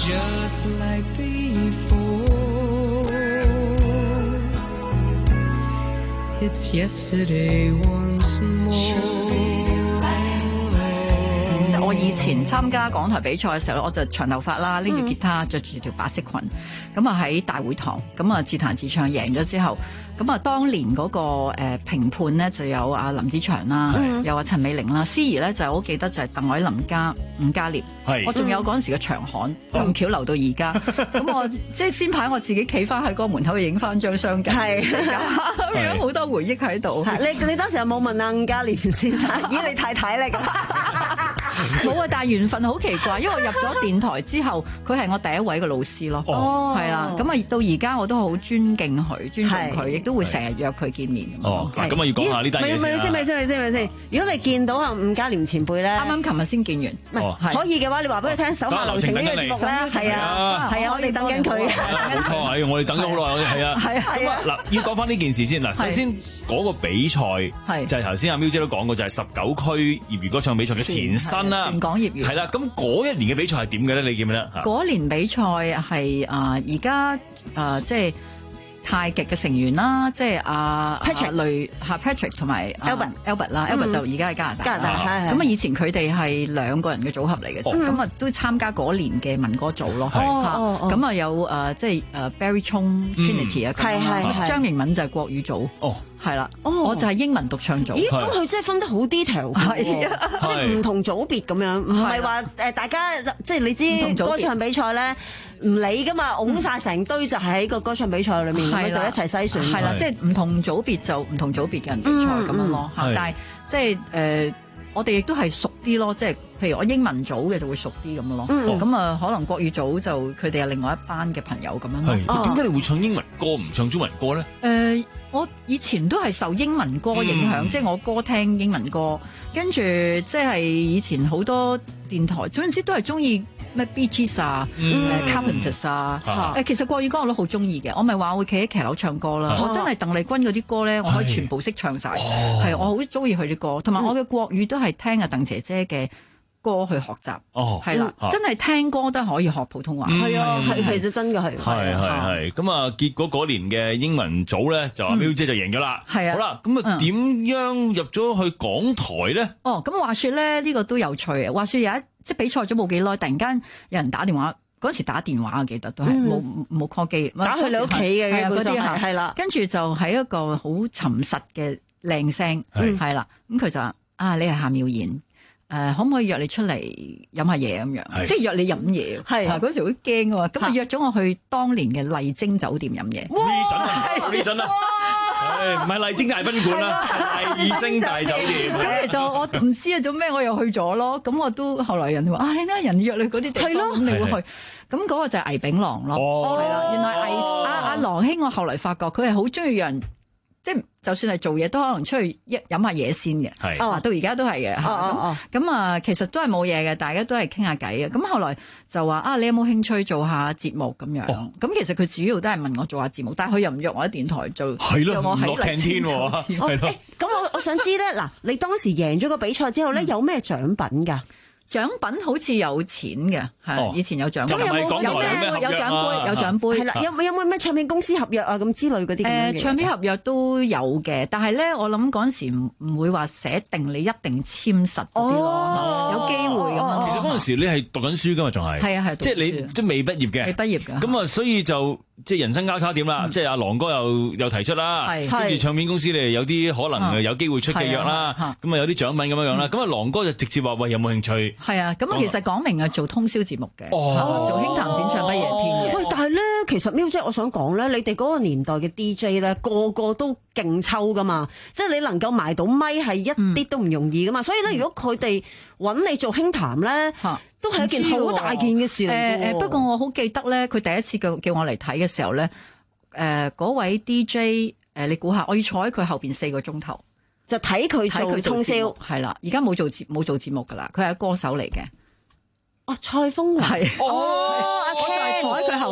just like before. It's yesterday once more. 我以前參加港台比賽嘅時候咧，我就長頭髮啦，拎住吉他，着住條白色裙，咁啊喺大會堂，咁啊自彈自唱贏咗之後，咁啊當年嗰、那個誒、呃、評判咧就有阿林子祥啦，嗯、有阿陳美玲啦，司儀咧就好記得就係鄧葦琳加伍嘉廉，我仲有嗰陣時嘅長刊咁橋留到而家，咁我即係先排我自己企翻喺嗰個門口影翻張相嘅，係咁樣好多回憶喺度。 你你當時有冇問阿伍嘉廉先生？咦，你太太咧咁？ 冇啊，但係緣分好奇怪，因為我入咗電台之後，佢係我第一位嘅老師咯，係啦，咁啊到而家我都好尊敬佢，尊重佢，亦都會成日約佢見面。 哦，咁啊要講下呢單嘢先啦。 咪先咪先咪先，如果你見到阿伍嘉廉前輩咧， 啱啱琴日先見完，唔係可以嘅話，你話俾佢聽，手下留情呢個節目咧，係啊係啊，我哋等緊佢。 冇錯，係我哋等咗好耐，係啊。 係啊係啊。 嗱，要講翻呢件事先。嗱，首先嗰個比賽就係頭先阿喵姐都講過，就係十九區業餘歌唱比賽嘅前身啦。 全港業餘。係啦，咁嗰一年嘅比賽係點嘅咧？你記唔記得？ 嗰年比賽係啊，而家啊，即係太極嘅成員啦，即係阿 Patrick 雷嚇 Patrick 同埋 Albert Albert 啦 ，Albert 就而家喺加拿大。加拿大咁啊，以前佢哋係兩個人嘅組合嚟嘅，咁啊都參加嗰年嘅民歌組咯。咁啊有誒即係誒 Barry Chung Trinity 啊， 係係張明敏就係國語組。哦。係啦，我就係英文獨唱組。咦，咁佢真係分得好 detail 嘅，即係唔同組別咁樣，唔係話誒大家即係你知歌唱比賽咧唔理噶嘛，擁晒成堆就係喺個歌唱比賽裏面，咁就一齊篩選。係啦，即係唔同組別就唔同組別嘅人比賽咁樣咯。但係即係誒，我哋亦都係熟啲咯，即係譬如我英文組嘅就會熟啲咁樣咯。咁啊，可能國語組就佢哋係另外一班嘅朋友咁樣咯。 點解你會唱英文歌唔唱中文歌咧？ 誒。我以前都係受英文歌影響，嗯、即係我歌聽英文歌，跟住即係以前好多電台總之都係中意咩 Bee Gees 啊、嗯、Carpenters 啊，誒、啊、其實國語歌我都好中意嘅，我咪話我會企喺騎樓唱歌啦，啊、我真係鄧麗君嗰啲歌咧，我可以全部識唱晒，係、哦、我好中意佢啲歌，同埋我嘅國語都係聽阿鄧姐姐嘅歌去學習，係啦，真係聽歌都可以學普通話，係啊，係其實真嘅係， 係係係，咁啊，結果嗰年嘅英文組咧就阿喵姐就贏咗啦，係啊，好啦，咁啊點樣入咗去港台咧？ 哦，咁話說咧呢個都有趣啊！話說有一即係比賽咗冇幾耐，突然間有人打電話，嗰時打電話我記得都係冇冇 call 機， 打去你屋企嘅嗰啲係係啦， 跟住就喺一個好沉實嘅靚聲，係啦，咁佢就話啊，你係夏妙妍。誒、呃，可唔可以約你出嚟飲下嘢咁樣？即係約你飲嘢。係嗰時好驚㗎嘛，咁啊約咗我去當年嘅麗晶酒店飲嘢。 呢陣啊，呢陣啊，唔係麗晶大賓館啦，係麗晶大酒店。 咁其實我唔知啊，做咩我又去咗咯。咁我都後來人話啊，你睇人約你嗰啲地方，咁你會去。咁嗰個就係倪炳郎咯。哦，係啦，原來倪阿阿郎兄，我後來發覺佢係好中意讓。即係就算係做嘢，都可能出去一飲下嘢先嘅。係，到而家都係嘅。咁咁啊，其實都係冇嘢嘅，大家都係傾下偈嘅。咁後來就話啊，你有冇興趣做下節目咁樣？咁、哦、其實佢主要都係問我做下節目，但係佢又唔約我喺電台做。 係咯， 我喺落聽天喎。係咯。 咁我我想知咧，嗱，你當時贏咗個比賽之後咧，有咩獎品㗎？ 獎品好似有錢嘅，係、哦、以前有獎品， 有冇有獎杯？有獎杯，有獎杯，係啦。有冇有冇咩唱片公司合約啊？咁之類嗰啲誒，唱片合約都有嘅，但係咧，我諗嗰陣時唔唔會話寫定你一定簽實嗰啲咯，哦、有機會咁樣。 其實嗰陣時你係讀緊書㗎嘛，仲係係啊係，即係你即係未畢業嘅， 未畢業㗎。咁啊，所以就。即係人生交叉點啦，嗯、即係阿郎哥又又提出啦，跟住唱片公司你有啲可能有機會出嘅約啦，咁啊、嗯、有啲獎品咁樣樣啦，咁啊郎哥就直接話喂，有冇興趣？ 係啊，咁其實講明係做通宵節目嘅，哦、做輕談展唱不夜天嘅。 喂，但係咧，其實喵姐我想講咧，你哋嗰個年代嘅 D J 咧，個個都勁抽噶嘛，即係你能夠埋到咪係一啲都唔容易噶嘛，嗯、所以咧，如果佢哋揾你做輕談咧。嗯都係一件好大件嘅事嚟嘅。 誒誒，不過我好記得咧，佢第一次叫叫我嚟睇嘅時候咧，誒、呃、嗰位 D J 誒，你估下，我要坐喺佢後邊四個鐘頭， 就睇佢做通宵。 係啦，而家冇做節冇做節目噶啦，佢係歌手嚟嘅。 哦，蔡楓華係哦，我就係坐喺佢後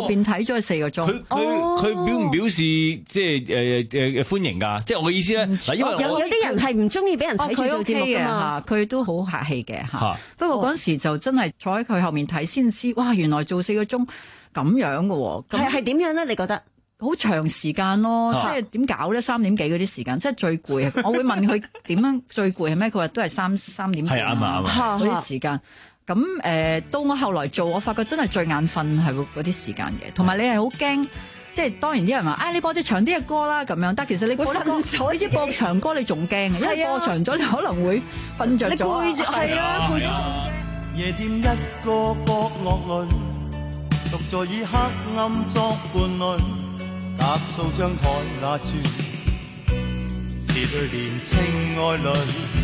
後邊睇咗佢四個鐘。 佢佢佢表唔表示即係誒誒歡迎㗎？即係我嘅意思咧，嗱，因為有有啲人係唔中意俾人睇住做節目㗎嘛， 佢都好客氣嘅嚇。不過嗰陣時就真係坐喺佢後面睇先知，哇！原來做四個鐘咁樣嘅喎。 係係點樣咧？你覺得？ 好長時間咯，即係點搞咧？三點幾嗰啲時間，即係最攰。我會問佢點樣最攰係咩？佢話都係三三點幾嗰啲時間。咁誒、呃，到我後來做，我發覺真係最眼瞓係嗰啲時間嘅，同埋你係好驚。即係當然啲人話，啊你播隻長啲嘅歌啦咁樣，但其實你播得歌，你知播長歌你仲驚嘅，因為播長咗你可能會瞓着咗。你攰咗係啊，攰咗。 夜店一個角落裏，獨在以黑暗作伴侶，搭數張台拿住，是對年青愛侶。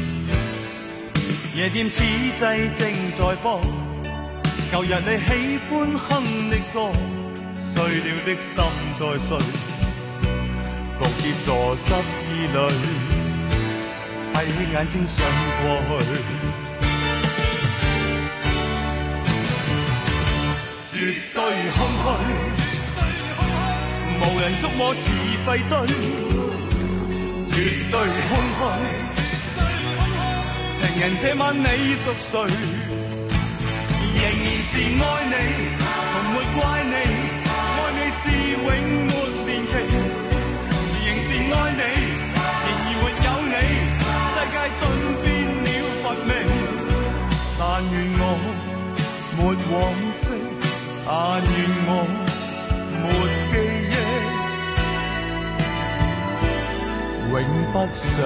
夜店此際正在播，舊日你喜歡哼的歌。碎了的心在碎，獨協坐失意裏，閉起眼睛想過去，絕對空虛，無人觸摸似廢堆，絕對空虛，情人這晚你熟睡，仍然是愛你，從沒怪你。是永沒年期，仍是愛你，然而沒有你，世界頓變了乏味。但願我沒往昔，但願我沒記憶，永不想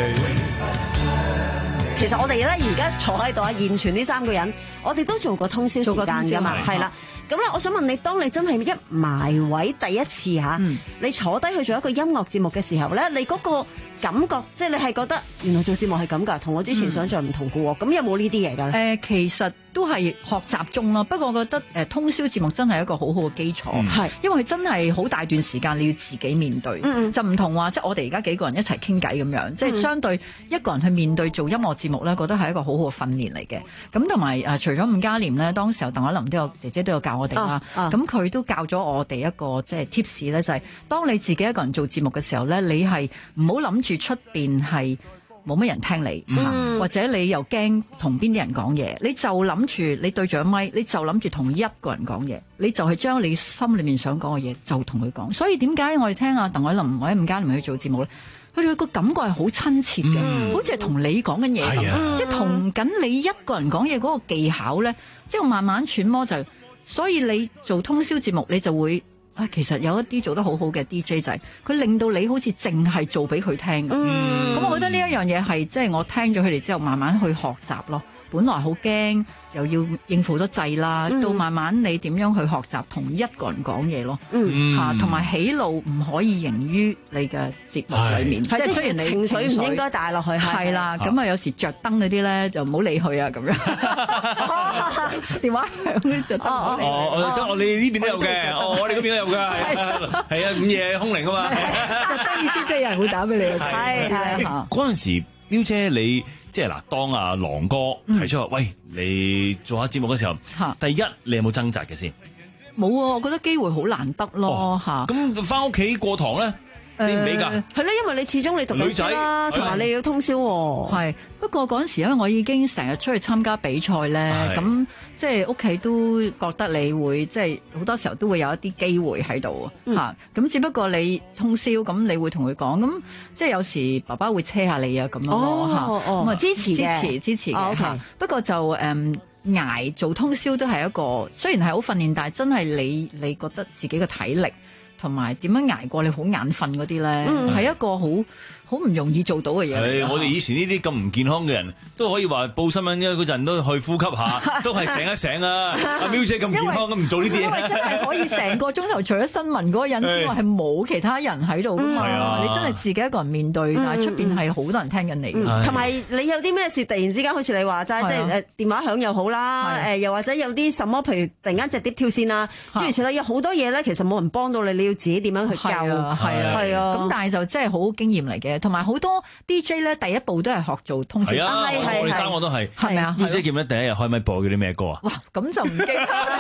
你。 其實我哋咧而家坐喺度啊，現存呢三個人，我哋都做過通宵時間㗎嘛，係啦。咁咧，我想問你，當你真係一埋位第一次嚇，嗯、你坐低去做一個音樂節目嘅時候咧，你嗰個感覺，即係你係覺得原來做節目係咁㗎，同我之前想像唔同嘅喎。咁、嗯、有冇呢啲嘢㗎咧？誒、 呃，其實都係學習中咯。不過我覺得誒、呃、通宵節目真係一個好好嘅基礎，係、嗯、因為佢真係好大段時間你要自己面對，嗯、就唔同話即係我哋而家幾個人一齊傾偈咁樣，即係、嗯、相對一個人去面對做音樂節目咧，覺得係一個好好嘅訓練嚟嘅。咁同埋誒，除咗伍嘉廉咧，當時候鄧海琳都有姐姐都有教我哋啦。啊啊咁佢都教咗我哋一個即係 tips 咧，就係當你自己一個人做節目嘅時候咧，你係唔好諗住出邊係冇乜人聽你，嗯、或者你又驚同邊啲人講嘢，你就諗住你對住咪，你就諗住同一個人講嘢，你就係將你心裏面想講嘅嘢就同佢講。所以點解我哋聽阿鄧海琳或者伍嘉廉去做節目咧？佢哋個感覺係好親切嘅，嗯、好似係同你講緊嘢咁，啊、即係同緊你一個人講嘢嗰個技巧咧，即係我慢慢揣摩就。所以你做通宵節目，你就會啊，其實有一啲做得好好嘅 D J 仔，佢令到你好似淨係做俾佢聽嘅。咁、嗯、我覺得呢一樣嘢係即係我聽咗佢哋之後，慢慢去學習咯。本來好驚，又要應付得滯啦，嗯、到慢慢你點樣去學習同一個人講嘢咯，嚇，同埋喜怒唔可以形於你嘅節目裡面，即係雖然你情緒唔應該帶落去，係啦，咁啊有時着燈嗰啲咧就唔好理佢啊咁樣，電話響着燈。 哦，即係我哋呢邊都有嘅，哦，我哋嗰邊都有㗎，係啊，午夜空靈啊嘛， 着燈意思即係有人會打俾你，係係嗰陣時。喵姐，你即係嗱，當阿郎哥提出話，嗯、喂，你做下節目嘅時候，哈第一你有冇掙扎嘅先？ 冇啊，我覺得機會好難得咯，嚇、哦。咁翻屋企過堂咧？你唔俾㗎？ 係咧，因為你始終你讀女仔啦，同埋你要通宵喎。係，不過嗰陣時因為我已經成日出去參加比賽咧，咁即係屋企都覺得你會即係好多時候都會有一啲機會喺度嚇。咁只不過你通宵咁，你會同佢講咁，即係有時爸爸會車下你啊咁咯嚇。咁啊支持支持支持嘅嚇。不過就誒捱做通宵都係一個雖然係好訓練，但係真係你你覺得自己嘅體力。同埋點樣捱過你好眼瞓嗰啲咧，係、嗯、一個好好唔容易做到嘅嘢。 係我哋以前呢啲咁唔健康嘅人都可以話報新聞嗰陣都去呼吸下，都係醒一醒啊！阿喵姐咁健康都唔做呢啲嘢， 因為真係可以成個鐘頭，除咗新聞嗰個人之外，係冇其他人喺度噶嘛。啊、你真係自己一個人面對，嗯、但係出邊係好多人聽緊你。同埋、嗯、你有啲咩事突然之間，好似你話齋，即係誒電話響又好啦，誒又或者有啲什麼，譬如突然間隻碟跳線啊，諸如此類，有好多嘢咧，其實冇人幫到你，你要自己點樣去教？係啊，係啊，咁但係就真係好經驗嚟嘅，同埋好多 D J 咧，第一步都係學做通宵。係啊， 我哋三個都係。係咪啊？喵姐記唔記得第一日開咪播嗰啲咩歌啊？ 哇，咁就唔記得。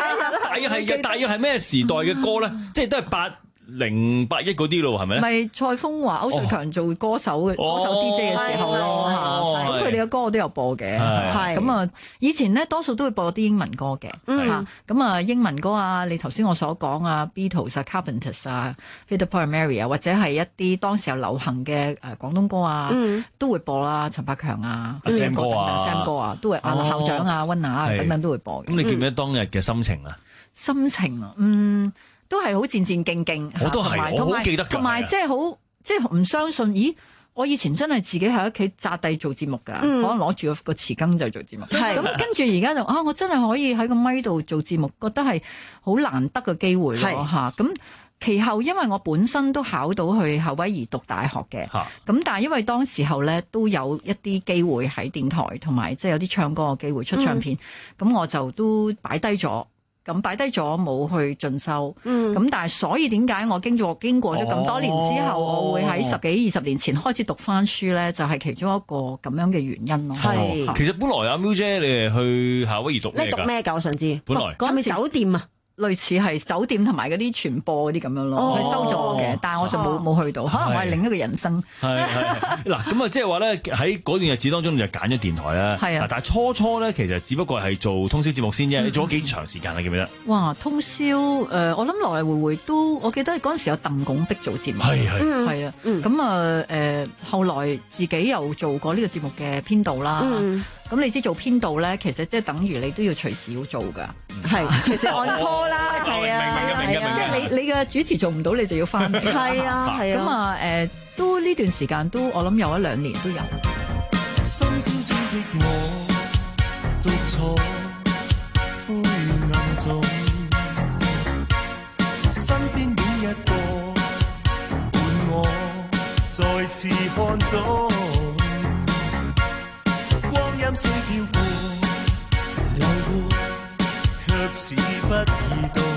大約係嘅，大約係咩時代嘅歌咧？即係都係八零八一嗰啲咯，係咪咧？ 咪蔡楓華、歐瑞強做歌手嘅歌手 D J 嘅時候咯嚇，咁佢哋嘅歌我都有播嘅，係咁啊！以前咧多數都會播啲英文歌嘅嚇，咁啊英文歌啊，你頭先我所講啊 Beatles 啊、Carpenters 啊、Peter Paul and Mary 啊，或者係一啲當時候流行嘅誒廣東歌啊，都會播啦，陳百強啊、 Sam 歌啊、 Sam 歌啊，都會啊校長啊、溫拿啊等等都會播嘅。 咁你記唔記得當日嘅心情啊？ 心情啊，嗯。都係好戰戰兢兢， 我都係，我好記得㗎。 同埋即係好，即係唔相信。咦，我以前真係自己喺屋企扎地做節目㗎，嗯、可能攞住個匙羹就做節目。咁跟住而家就啊，我真係可以喺個咪度做節目，覺得係好難得嘅機會咯嚇。咁其後因為我本身都考到去夏威夷讀大學嘅，咁、啊、但係因為當時候咧都有一啲機會喺電台同埋即係有啲唱歌嘅機會出唱片，咁、嗯、我就都擺低咗。咁擺低咗冇去進修，咁、嗯、但係所以點解我經過經過咗咁多年之後，哦、我會喺十幾二十年前開始讀翻書咧，就係、是、其中一個咁樣嘅原因咯。 係、哦，其實本來阿 Miu 姐你係去夏威夷讀咩㗎？ 你讀咩㗎？我想知。 本來嗰陣時酒店啊。 類似係酒店同埋嗰啲傳播嗰啲咁樣咯，佢、哦、收咗我嘅，但係我就冇冇、哦、去到，可能我係另一個人生。 係係嗱，咁啊，即係話咧喺嗰段日子當中，你就揀咗電台啦。係啊，但係初初咧，其實只不過係做通宵節目先啫。嗯、你做咗幾長時間啊？記唔記得？ 哇，通宵誒、呃，我諗來來回回都，我記得嗰陣時有鄧拱璧做節目。係係係啊，咁啊誒，後來自己又做過呢個節目嘅編導啦。嗯咁你知做編導咧，其實即係等於你都要隨時要做噶，係其實按 call 啦，係啊，係啊，即係你你嘅主持做唔到，你就要翻嚟，係啊，係啊，咁啊誒，都呢段時間都我諗有一兩年都有。深宵中的我，獨坐灰暗中，身邊有一個伴我再次看中。光陰雖飄過，流過，卻似不易動。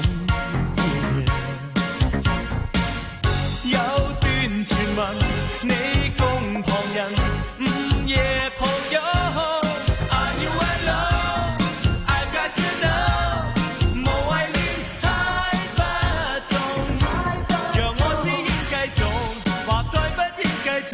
有段傳聞，你共旁人午夜抱擁。Are you alone? I've got to know。無謂亂猜不中，讓我知應繼續，或再不應繼續。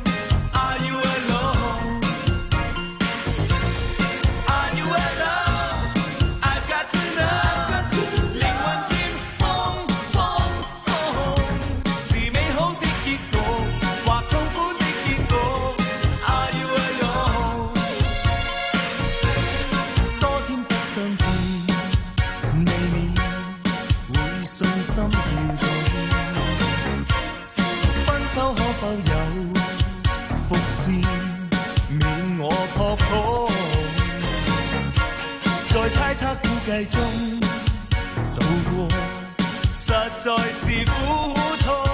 估計中度過，實在是苦痛。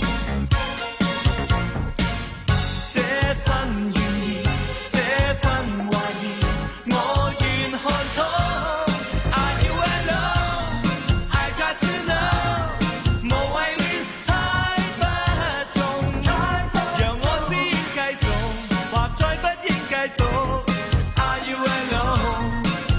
這份願意，這份懷疑，我願看透。Are you alone? I got to know。無謂亂猜不中，讓我知應繼續，或再不應繼續。Are you alone？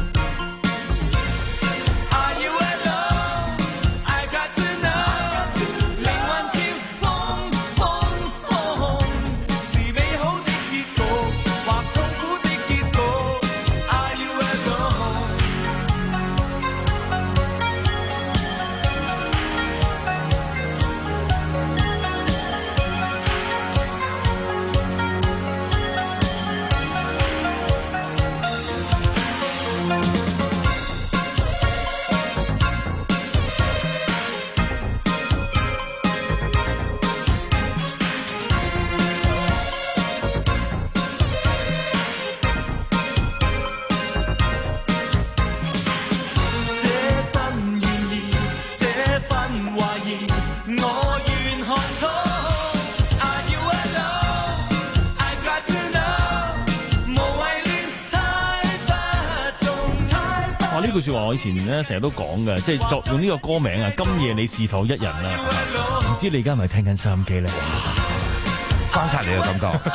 呢句説話我以前咧成日都講嘅，即係作用呢個歌名啊，今夜你是否一人啦？唔知你而家係咪聽緊收音機咧？ 翻晒嚟嘅感覺。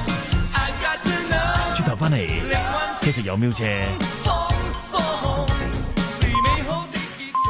轉頭翻嚟，繼續有 Miu 姐。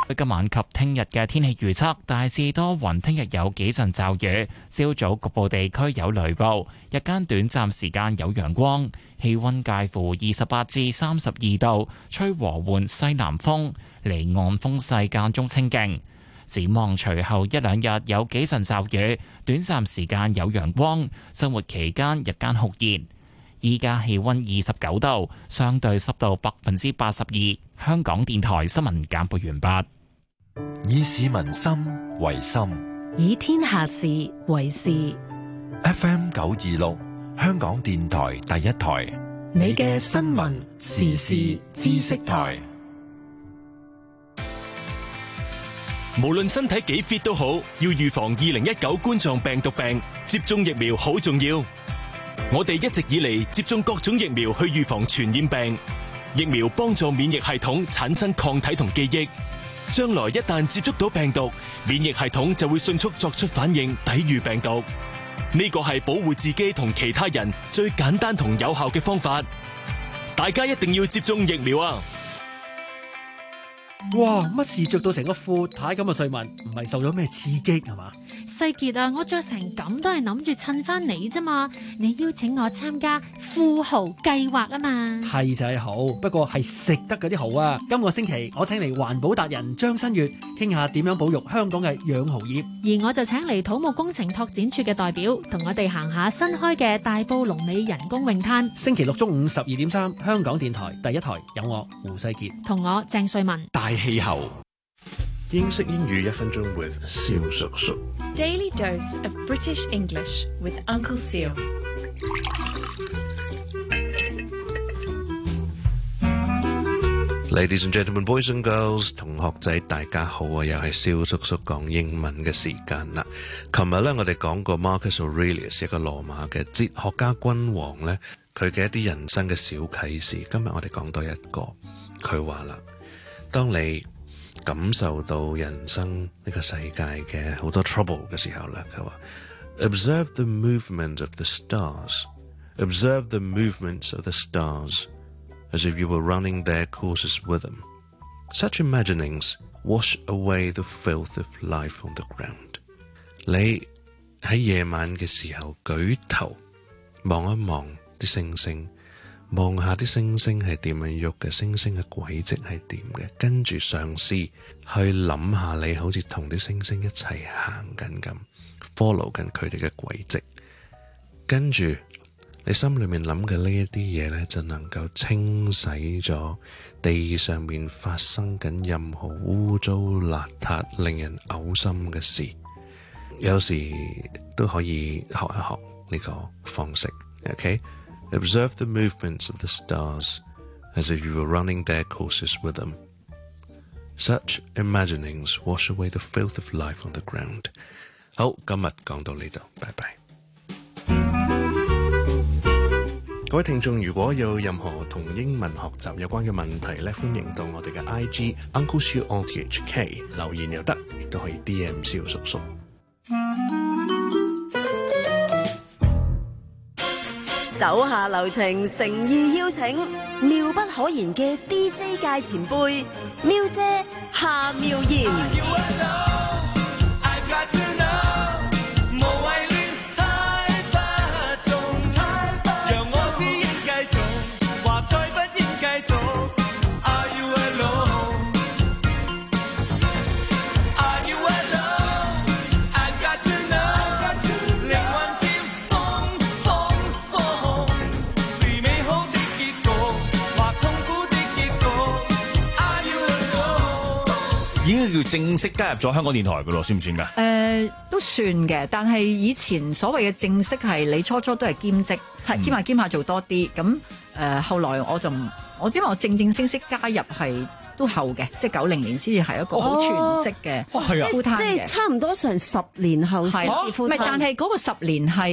今晚及聽日嘅天氣預測大致多雲，聽日有幾陣驟雨，朝早局部地區有雷暴，日間短暫時間有陽光，氣溫介乎二十八至三十二度，吹和緩西南風，離岸風勢間中清勁。展望隨後一兩日有幾陣驟雨，短暫時間有陽光，周末期間日間酷熱。依家氣溫二十九度，相對濕度百分之八十二。香港電台新聞簡報完畢。 以市民心為心， 以天下事為事。 F M 九二六，香港電台第一台， 你嘅新聞時事知識台。 無論身體幾 fit 都好，要預防二零一九冠狀病毒病，接種疫苗好重要。我哋一直以嚟接種各種疫苗去預防傳染病，疫苗幫助免疫系統產生抗體同記憶，將來一旦接觸到病毒，免疫系統就會迅速作出反應，抵禦病毒。呢個係保護自己同其他人最簡單同有效嘅方法，大家一定要接種疫苗啊！ 哇！乜事着到成個闊太咁嘅瑞文，唔係受咗咩刺激係嘛？ 世傑啊，我着成咁都係諗住襯翻你啫嘛！你邀請我參加富豪計劃啊嘛？ 係就係好，不過係食得嗰啲豪啊！今個星期我請嚟環保達人張新月，傾下點樣保育香港嘅養蠔業。 而我就請嚟土木工程拓展處嘅代表，同我哋行下新開嘅大埔龍尾人工泳灘。 星期六中午十二點三，香港電台第一台有我胡世傑同我鄭瑞文。 大氣候， 英式英語一分鐘 with 蕭叔叔。 Daily dose of British English with Uncle Seal. Ladies and gentlemen, boys and girls， 同學仔大家好啊！又係蕭叔叔講英文嘅時間啦。琴日咧，我哋講過 Marcus Aurelius 一個羅馬嘅哲學家君王咧，佢嘅一啲人生嘅小啟示。今日我哋講多一個，佢話啦，當你感受到人生呢個世界嘅好多 trouble 嘅時候咧，佢話 Observe the movement of the stars, observe the movements of the stars, as if you were running their courses with them. Such imaginings wash away the filth of life on the ground. 你喺夜晚嘅時候舉頭望一望啲星星。望下啲星星係點樣喐嘅，星星嘅軌跡係點嘅，跟住嘗試去諗下你好似同啲星星一齊行緊咁 ，follow 緊佢哋嘅軌跡，跟住你心裏面諗嘅呢一啲嘢咧，就能夠清洗咗地上面發生緊任何污糟邋遢、令人嘔心嘅事。有時都可以學一學呢個方式 ，OK？Observe the movements of the stars as if you were running their courses with them. Such imaginings wash away the filth of life on the ground. 好，今日講到呢度，拜拜。各位聽眾，如果有任何同英文學習有關嘅問題咧，歡迎到我哋嘅 I G Uncle Siu R T H K 留言又得，亦都可以 D M 蕭叔叔。 手下留情，誠意邀請妙不可言嘅 D J 界前輩妙姐夏妙妍。 已經叫正式加入咗香港電台㗎咯，算唔算㗎？誒、 呃，都算嘅，但係以前所謂嘅正式係你初初都係兼職，係、嗯、兼下兼下做多啲。咁誒、呃，後來我就唔，我因為我正正式式加入係都後嘅，即係九零年先至係一個好全職嘅， 哦、即係即係差唔多成十年後先至 full time。 唔係，但係嗰個十年係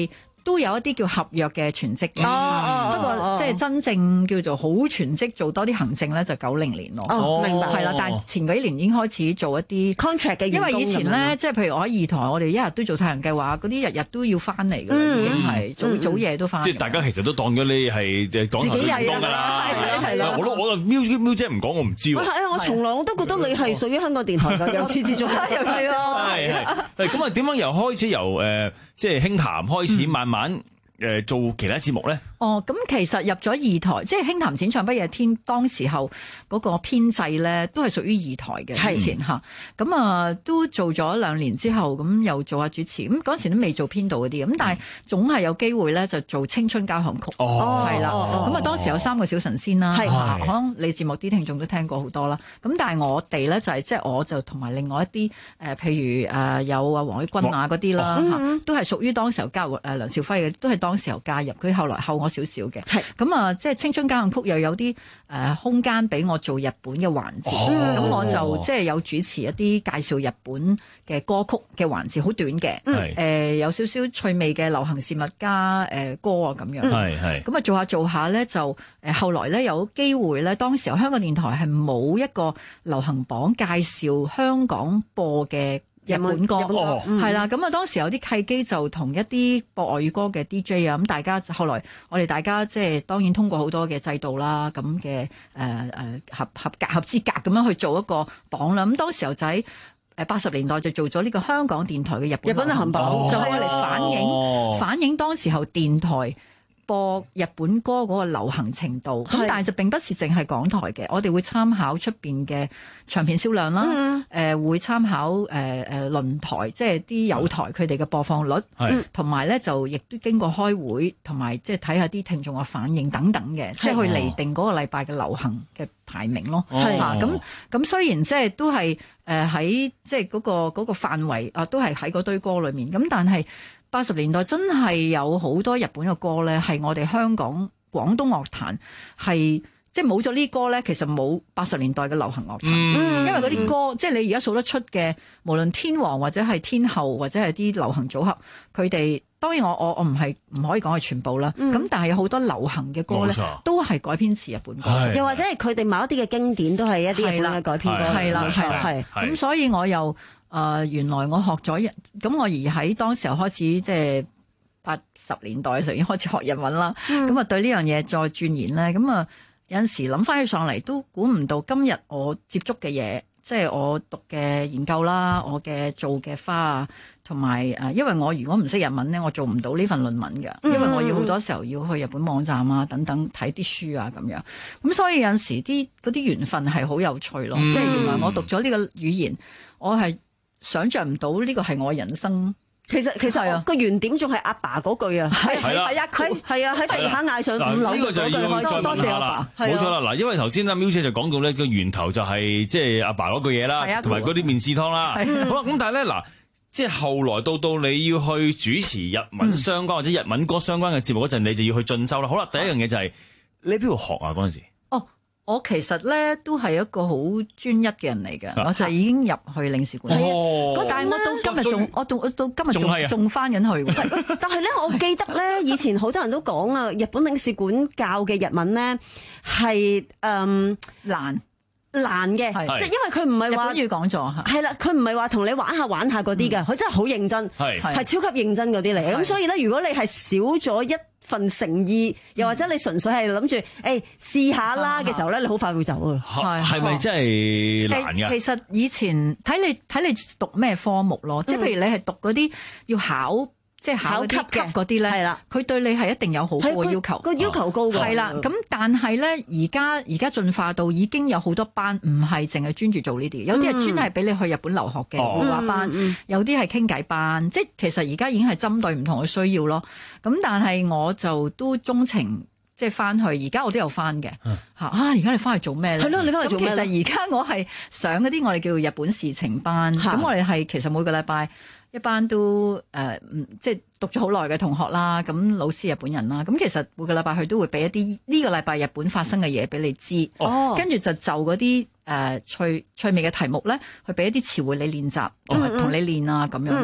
都有一啲叫合約嘅全職嘅， 哦、 不過即係真正叫做好全職做多啲行政咧，就九零年咯。 哦，明白。 係啦，但係前幾年已經開始做一啲 contract 嘅員工， 因為以前咧，即係譬如我喺二台，我哋一日都做太陽計劃，嗰啲日日都要翻嚟㗎啦，已經係早早夜都翻。 即係大家其實都當咗你係港台員工㗎啦。 係啦係啦。 我都我喵喵姐唔講，我唔知喎。 係啊，我從來我都覺得你係屬於香港電台㗎，由始至終。 係啊。 係係。咁啊，點樣由開始由誒即係輕談開始，慢慢誒做其他節目咧？ 哦，咁其實入咗二台，即係輕談淺唱不夜天，當時候嗰個編制咧都係屬於二台嘅以前嚇。咁啊都做咗兩年之後，咁又做下主持。咁嗰時都未做編導嗰啲，咁但係總係有機會咧就做青春交響曲。 哦， 係啦。咁啊當時有三個小神仙啦，可能你節目啲聽眾都聽過好多啦。咁但係我哋咧就係即係我就同埋另外一啲誒，譬如誒有啊黃海君啊嗰啲啦嚇，都係屬於當時候加入誒梁兆輝嘅，都係當時候加入。佢後來後我少少嘅，咁啊，即係青春交響曲又有啲誒、呃、空間俾我做日本嘅環節，咁、哦、我就即係有主持一啲介紹日本嘅歌曲嘅環節，好短嘅，誒、呃、有少少趣味嘅流行事物加誒、呃、歌啊咁樣， 係係， 咁啊做下做下咧就誒後來咧有機會咧，當時候香港電台係冇一個流行榜介紹香港播嘅日本歌係啦，咁啊當時有啲契機就同一啲播外語歌嘅 D J 啊，咁大家後來我哋大家即係當然通過好多嘅制度啦，咁嘅誒誒合合格合資格咁樣去做一個榜啦。咁當時候就喺誒八十年代就做咗呢個香港電台嘅日本日本流行榜，哦、就愛嚟反映、哦、反映當時候電台播日本歌嗰個流行程度，咁但係就並不是淨係港台嘅，我哋會參考出邊嘅唱片銷量啦，誒、嗯呃、會參考誒誒輪台，即係啲友台佢哋嘅播放率，同埋咧就亦都經過開會，同埋即係睇下啲聽眾嘅反應等等嘅，即係去釐定嗰個禮拜嘅流行嘅排名咯。係啊，咁咁雖然即係都係誒喺即係嗰個嗰個範圍啊，都係喺嗰堆歌裏面，咁但係。八十年代真係有好多日本嘅歌咧，係我哋香港廣東樂壇係即係冇咗呢歌咧，其實冇八十年代嘅流行樂壇，嗯、因為嗰啲歌、嗯、即係你而家數得出嘅，無論天王或者係天后或者係啲流行組合，佢哋當然我我我唔係唔可以講係全部啦，咁、嗯、但係有好多流行嘅歌咧，都係改編自日本歌， 又或者係佢哋某一啲嘅經典都係一啲日本嘅改編歌，係啦係啦，係咁所以我又。誒、呃、原來我學咗日，咁我而喺當時候開始即係八十年代嘅時候已經開始學日文啦。咁啊、嗯、對呢樣嘢再鑽研咧，咁啊有陣時諗翻起上嚟都估唔到今日我接觸嘅嘢，即係我讀嘅研究啦，我嘅做嘅花啊，同埋誒，因為我如果唔識日文咧，我做唔到呢份論文嘅，因為我要好多時候要去日本網站啊等等睇啲書啊咁樣。咁所以有陣時啲嗰啲緣分係好有趣咯，嗯、即係原來我讀咗呢個語言，我係。想象唔到呢個係我人生，其實其實個原點仲係阿爸嗰句啊，係係啊，係啊，喺地下嗌上五樓嗰句，多謝阿爸。 冇錯啦，嗱，因為頭先阿喵姐就講到咧個源頭就係即係阿爸嗰句嘢啦，同埋嗰啲麵豉湯啦。好啦，咁但係咧嗱，即係後來到到你要去主持日文相關或者日文歌相關嘅節目嗰陣，你就要去進修啦。好啦，第一樣嘢就係你喺邊度學啊？嗰陣時。 我其實咧都係一個好專一嘅人嚟嘅，啊、我就已經入去領事館。 哦、 但係我到今日仲，我到我到今日仲仲翻緊去。 但係咧，我記得咧，以前好多人都講啊，日本領事館教嘅日文咧係誒難難嘅，即係因為佢唔係話日本語講座係啦，佢唔係話同你玩下玩下嗰啲嘅，佢、嗯、真係好認真，係係超級認真嗰啲嚟嘅。咁所以咧，如果你係少咗一份誠意，又或者你純粹係諗住誒試下啦嘅時候咧，你好快會走啊！ 係係咪真係難㗎？ 其實以前睇你睇你讀咩科目咯，即係譬如你係讀嗰啲要考。即係考級嘅嗰啲咧，係啦，佢對你係一定有好高嘅要求，個要求高嘅，係啦。咁但係咧，而家而家進化到已經有好多班，唔係淨係專注做呢啲，有啲係專係俾你去日本留學嘅繪畫班，有啲係傾偈班，即係其實而家已經係針對唔同嘅需要咯。咁但係我就都鍾情，即係翻去，而家我都有翻嘅嚇啊！而家你翻去做咩咧？係咯，你翻去做咩？其實而家我係上嗰啲我哋叫做日本事情班，咁我哋係其實每個禮拜。一班都誒、呃，即係讀咗好耐嘅同學啦，咁老師日本人啦，咁其實每個禮拜佢都會俾一啲呢個禮拜日本發生嘅嘢俾你知，哦、跟住就就嗰啲誒趣趣味嘅題目咧，去俾一啲詞彙你練習，同埋同你練啊咁樣咯。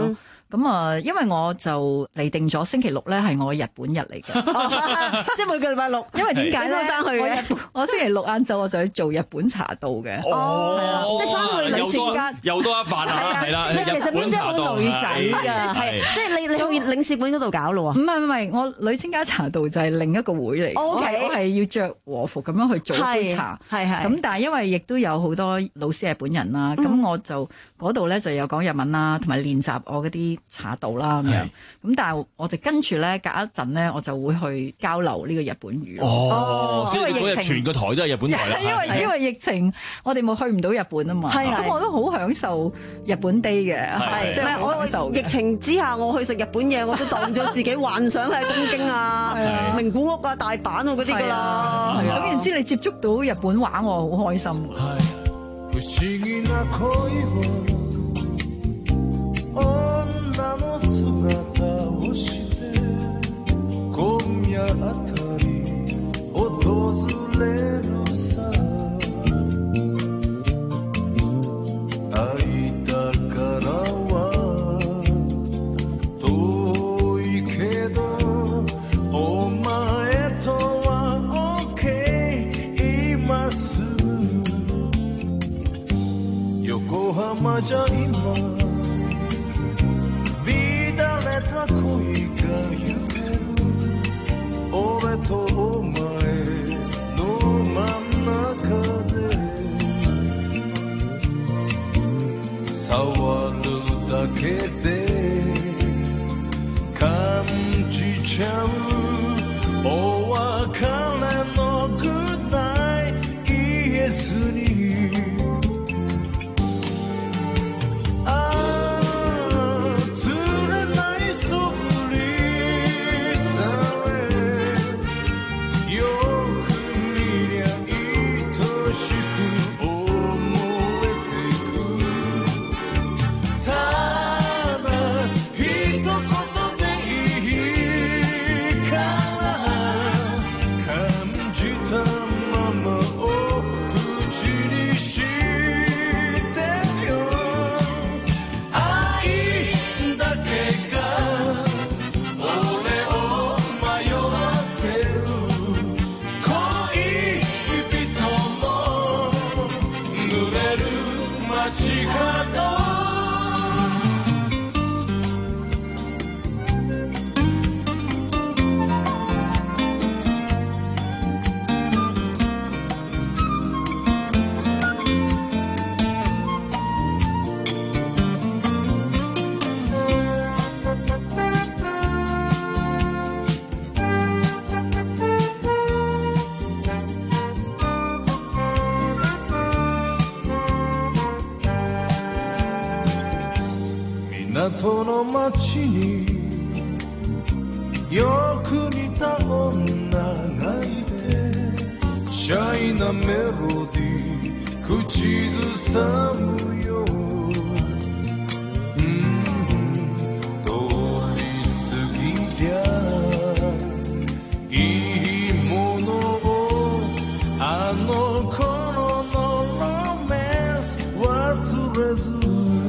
咁啊，因為我就嚟定咗星期六咧係我日本日嚟嘅， 即係每個禮拜六。 因為點解咧？ 我日本我星期六晏晝我就去做日本茶道嘅。 哦，係啊，即係翻去領事館又多一飯啊！係啦， 其實邊真係好女仔㗎，係即係你你去領事館嗰度搞咯喎。 唔係唔係，我女清家茶道就係另一個會嚟。我係我係要着和服咁樣去做杯茶，係係。咁但係因為亦都有好多老師係本人啦，咁我就嗰度咧就有講日文啦，同埋練習我嗰啲茶道啦咁樣。咁但係我哋跟住咧隔一陣咧，我就會去交流呢個日本語。 哦，因為嗰日全個台都係日本台啦。 因為因為疫情，我哋冇去唔到日本啊嘛。係咁我都好享受日本 day 嘅。係即係我疫情之下，我去食日本嘢，我都當咗自己幻想喺東京啊、名古屋啊、大阪啊嗰啲㗎啦。總言之，你接觸到日本話，我好開心。 不思議な恋を女の姿をして今夜あたり訪れるさ会いたからは遠いけどお前とは OK 今すぐ横浜じゃ今乱れた恋が揺れる俺とお前の真ん中で触るだけで感じちゃうお別れのグッナイ言えずに港の街によく似た女がいてシャイなメロディー口ずさむよ、うん、通り過ぎりゃいいものをあの頃のロマンス忘れず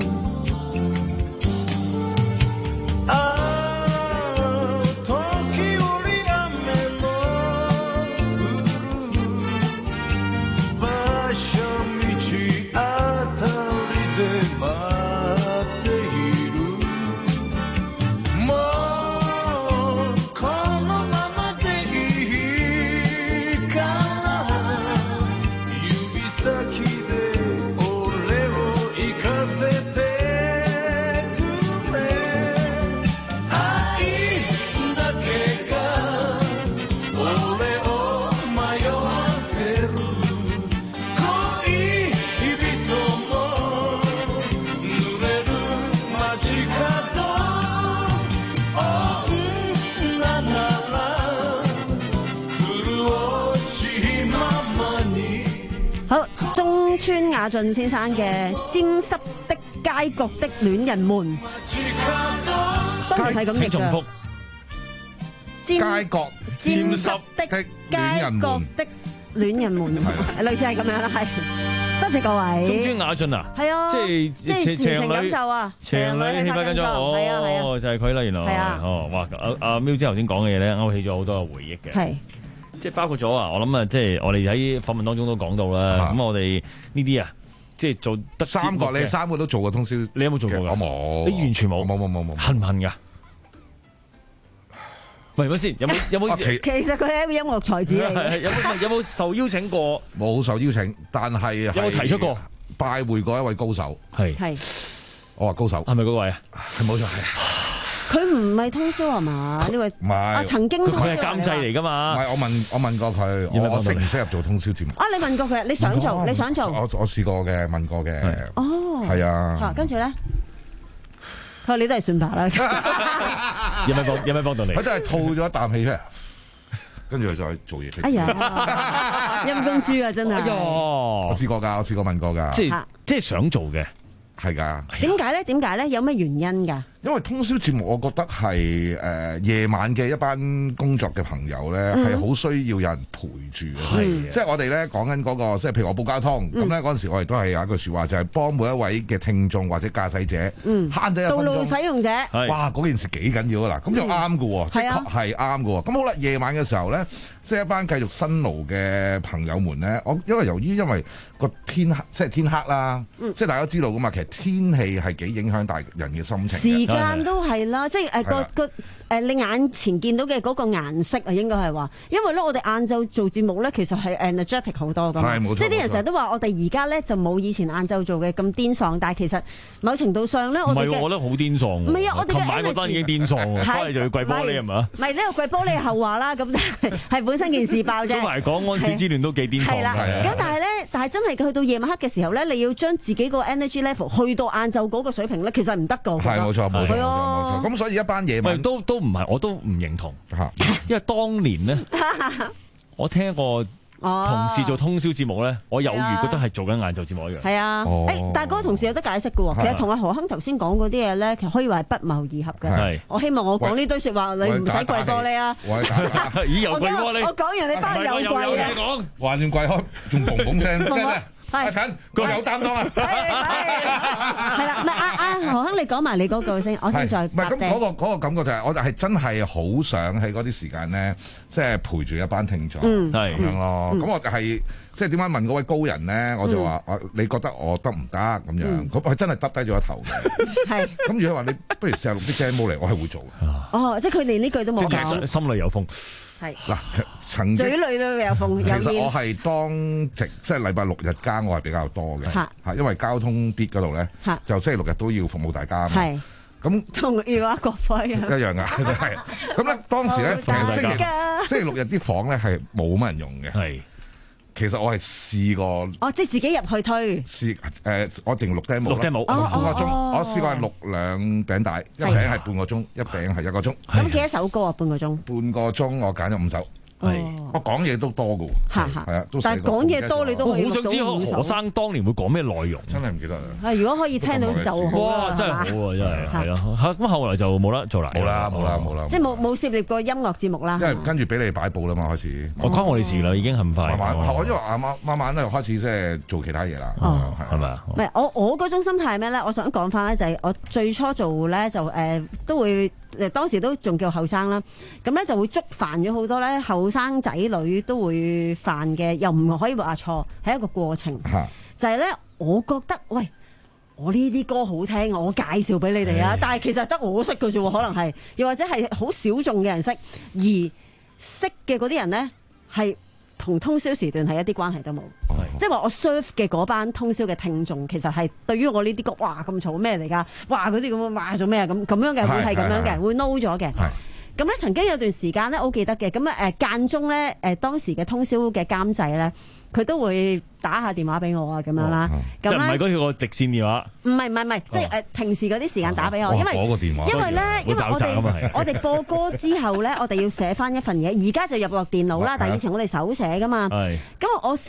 川雅俊先生嘅《沾濕的街角的戀人們》，當然係咁譯嘅。 街角沾濕的戀人們的戀人們，類似係咁樣啦，係。不謝各位。 中專亞俊啊， 係啊， 即係即係前程感受啊， 長女氣氛跟咗， 係啊係哦，就係佢啦，原來係啊， 哦，哇，阿阿喵姐頭先講嘅嘢咧，勾起咗好多嘅回憶嘅， 係， 即係包括咗啊，我諗啊，即係我哋喺訪問當中都講到啦，咁我哋呢啲啊。即係做得三個，你三個都做過通宵， 你有冇做過㗎？ 我冇， 你完全冇， 冇冇冇冇， 恨唔恨㗎？喂，乜先？有冇有冇？ 其實佢係一個音樂才子嚟。 有冇有冇受邀請過？ 冇受邀請，但係有冇提出過拜會過一位高手？ 係係， 我話高手係咪嗰位啊？ 係冇錯係。 佢唔係通宵係嘛？呢位唔係啊，曾經佢係監製嚟㗎嘛？ 唔係，我問我問過佢，我我適唔適合做通宵節目？ 啊，你問過佢，你想做，你想做？ 我我試過嘅，問過嘅。 哦， 係啊。 跟住咧，佢話你都係算吧啦。 有咩幫有咩幫到你？ 佢都係吐咗一啖氣出嚟，跟住再做嘢。 哎呀，陰公豬啊，真係。 我試過㗎，我試過問過㗎。 即係即係想做嘅， 係㗎。 點解咧？點解咧？有咩原因㗎？ 因為通宵節目，我覺得係誒夜晚嘅一班工作嘅朋友咧，係好需要有人陪住嘅。即係我哋咧講緊嗰個，即係譬如我報交通咁咧，嗰陣時我哋都係有一句説話，就係幫每一位嘅聽眾或者駕駛者慳咗一分鐘。道路使用者， 哇！嗰件事幾緊要啊！嗱，咁就啱嘅喎，的確係啱嘅喎。咁好啦，夜晚嘅時候咧，即係一班繼續辛勞嘅朋友們咧，我因為由於因為個天黑，即係天黑啦，即係大家知道㗎嘛，其實天氣係幾影響大人嘅心情。 時間都係啦，即係誒個個誒你眼前見到嘅嗰個顏色啊，應該係話，因為咧我哋晏晝做節目咧，其實係 energetic 好多㗎嘛，即係啲人成日都話我哋而家咧就冇以前晏晝做嘅咁癲喪，但係其實某程度上咧，我哋嘅我覺得好癲喪。唔係啊，我哋琴晚嗰單已經癲喪喎，翻嚟就要跪玻璃係嘛？ 唔係呢個跪玻璃係後話啦，咁但係係本身件事爆啫。 都埋講安史之亂都幾癲喪。 係啦，咁但係咧，但係真係去到夜晚黑嘅時候咧，你要將自己個 energy level 去到晏晝嗰個水平咧，其實唔得㗎。 係冇錯冇錯。咁所以一班夜晚都都唔係，我都唔認同。因為當年咧，我聽一個同事做通宵節目咧，我有餘覺得係做緊晏晝節目一樣。 係啊，誒，但係嗰個同事有得解釋嘅喎。其實同阿何鏗頭先講嗰啲嘢咧，其實可以話係不謀而合嘅。係，我希望我講呢堆説話，你唔使跪玻璃啊！ 咦，又跪玻璃？ 我講完你翻去又跪啊！ 還亂跪開，仲砰砰聲。阿陳，個有擔當啊！ 係啦，唔係阿阿何鏗，你講埋你嗰句先，我先再答。 唔係咁嗰個嗰個感覺就係，我就係真係好想喺嗰啲時間咧，即係陪住一班聽眾，係咁樣咯。咁我就係即係點解問嗰位高人咧？我就話：我你覺得我得唔得咁樣？咁佢真係耷低咗一頭嘅。係。咁如果話你不如試下錄啲 demo 嚟，我係會做嘅。 哦，即係佢連呢句都冇講。 心裏有風。 係嗱，曾經嘴裏都有風。 其實我係當值，即係禮拜六日間，我係比較多嘅嚇，因為交通啲嗰度咧，就星期六日都要服務大家嘛。係咁，同要阿國輝一樣噶，係咁咧。當時咧，星期星期六日啲房咧係冇乜人用嘅。係，其實我係試過， 哦，即係自己入去推試誒，我淨錄 demo， 錄 demo， 半個鐘，我試過係錄兩餅帶，一餅係半個鐘，一餅係一個鐘。 咁幾多首歌啊？半個鐘？ 半個鐘我揀咗五首。係，我講嘢都多噶喎，係啊， 但係講嘢多你都可以好想知何生當年會講咩內容， 真係唔記得啦。 係如果可以聽到就好啦， 真係好啊，真係係咯。嚇咁後來就冇得做啦， 冇啦冇啦冇啦， 即係冇冇涉獵過音樂節目啦。 因為跟住俾你擺佈啦嘛，開始。 我關我哋事啦，已經咁快。 慢慢，我因為啱啱慢慢咧開始即係做其他嘢啦，係咪啊？ 唔係我我嗰種心態係咩咧？我想講翻咧就係我最初做咧就誒都會。誒當時都仲叫後生啦，咁咧就會觸犯咗好多咧後生仔女都會犯嘅，又唔可以話錯，係一個過程。啊、就係咧，我覺得喂，我呢啲歌好聽，我介紹俾你哋啊，但係其實得我識嘅啫喎，可能係，又或者係好小眾嘅人識，而識嘅嗰啲人咧係同通宵時段係一啲關係都冇。即係話我 serve 嘅嗰班通宵嘅聽眾，其實係對於我呢啲歌，哇咁嘈咩嚟㗎？哇嗰啲咁樣，哇做咩啊？咁咁樣嘅會係咁樣嘅，會 know 咗嘅。咁咧曾經有段時間咧，我好記得嘅。咁啊誒間中咧誒當時嘅通宵嘅監製咧，佢都會打下電話俾我啊咁樣啦。 即係唔係嗰條個直線電話？ 唔係唔係唔係，即係誒平時嗰啲時間打俾我，因為因為咧，因為我哋我哋播歌之後咧，我哋要寫翻一份嘢，而家就入落電腦啦。但係以前我哋手寫㗎嘛。咁我寫咗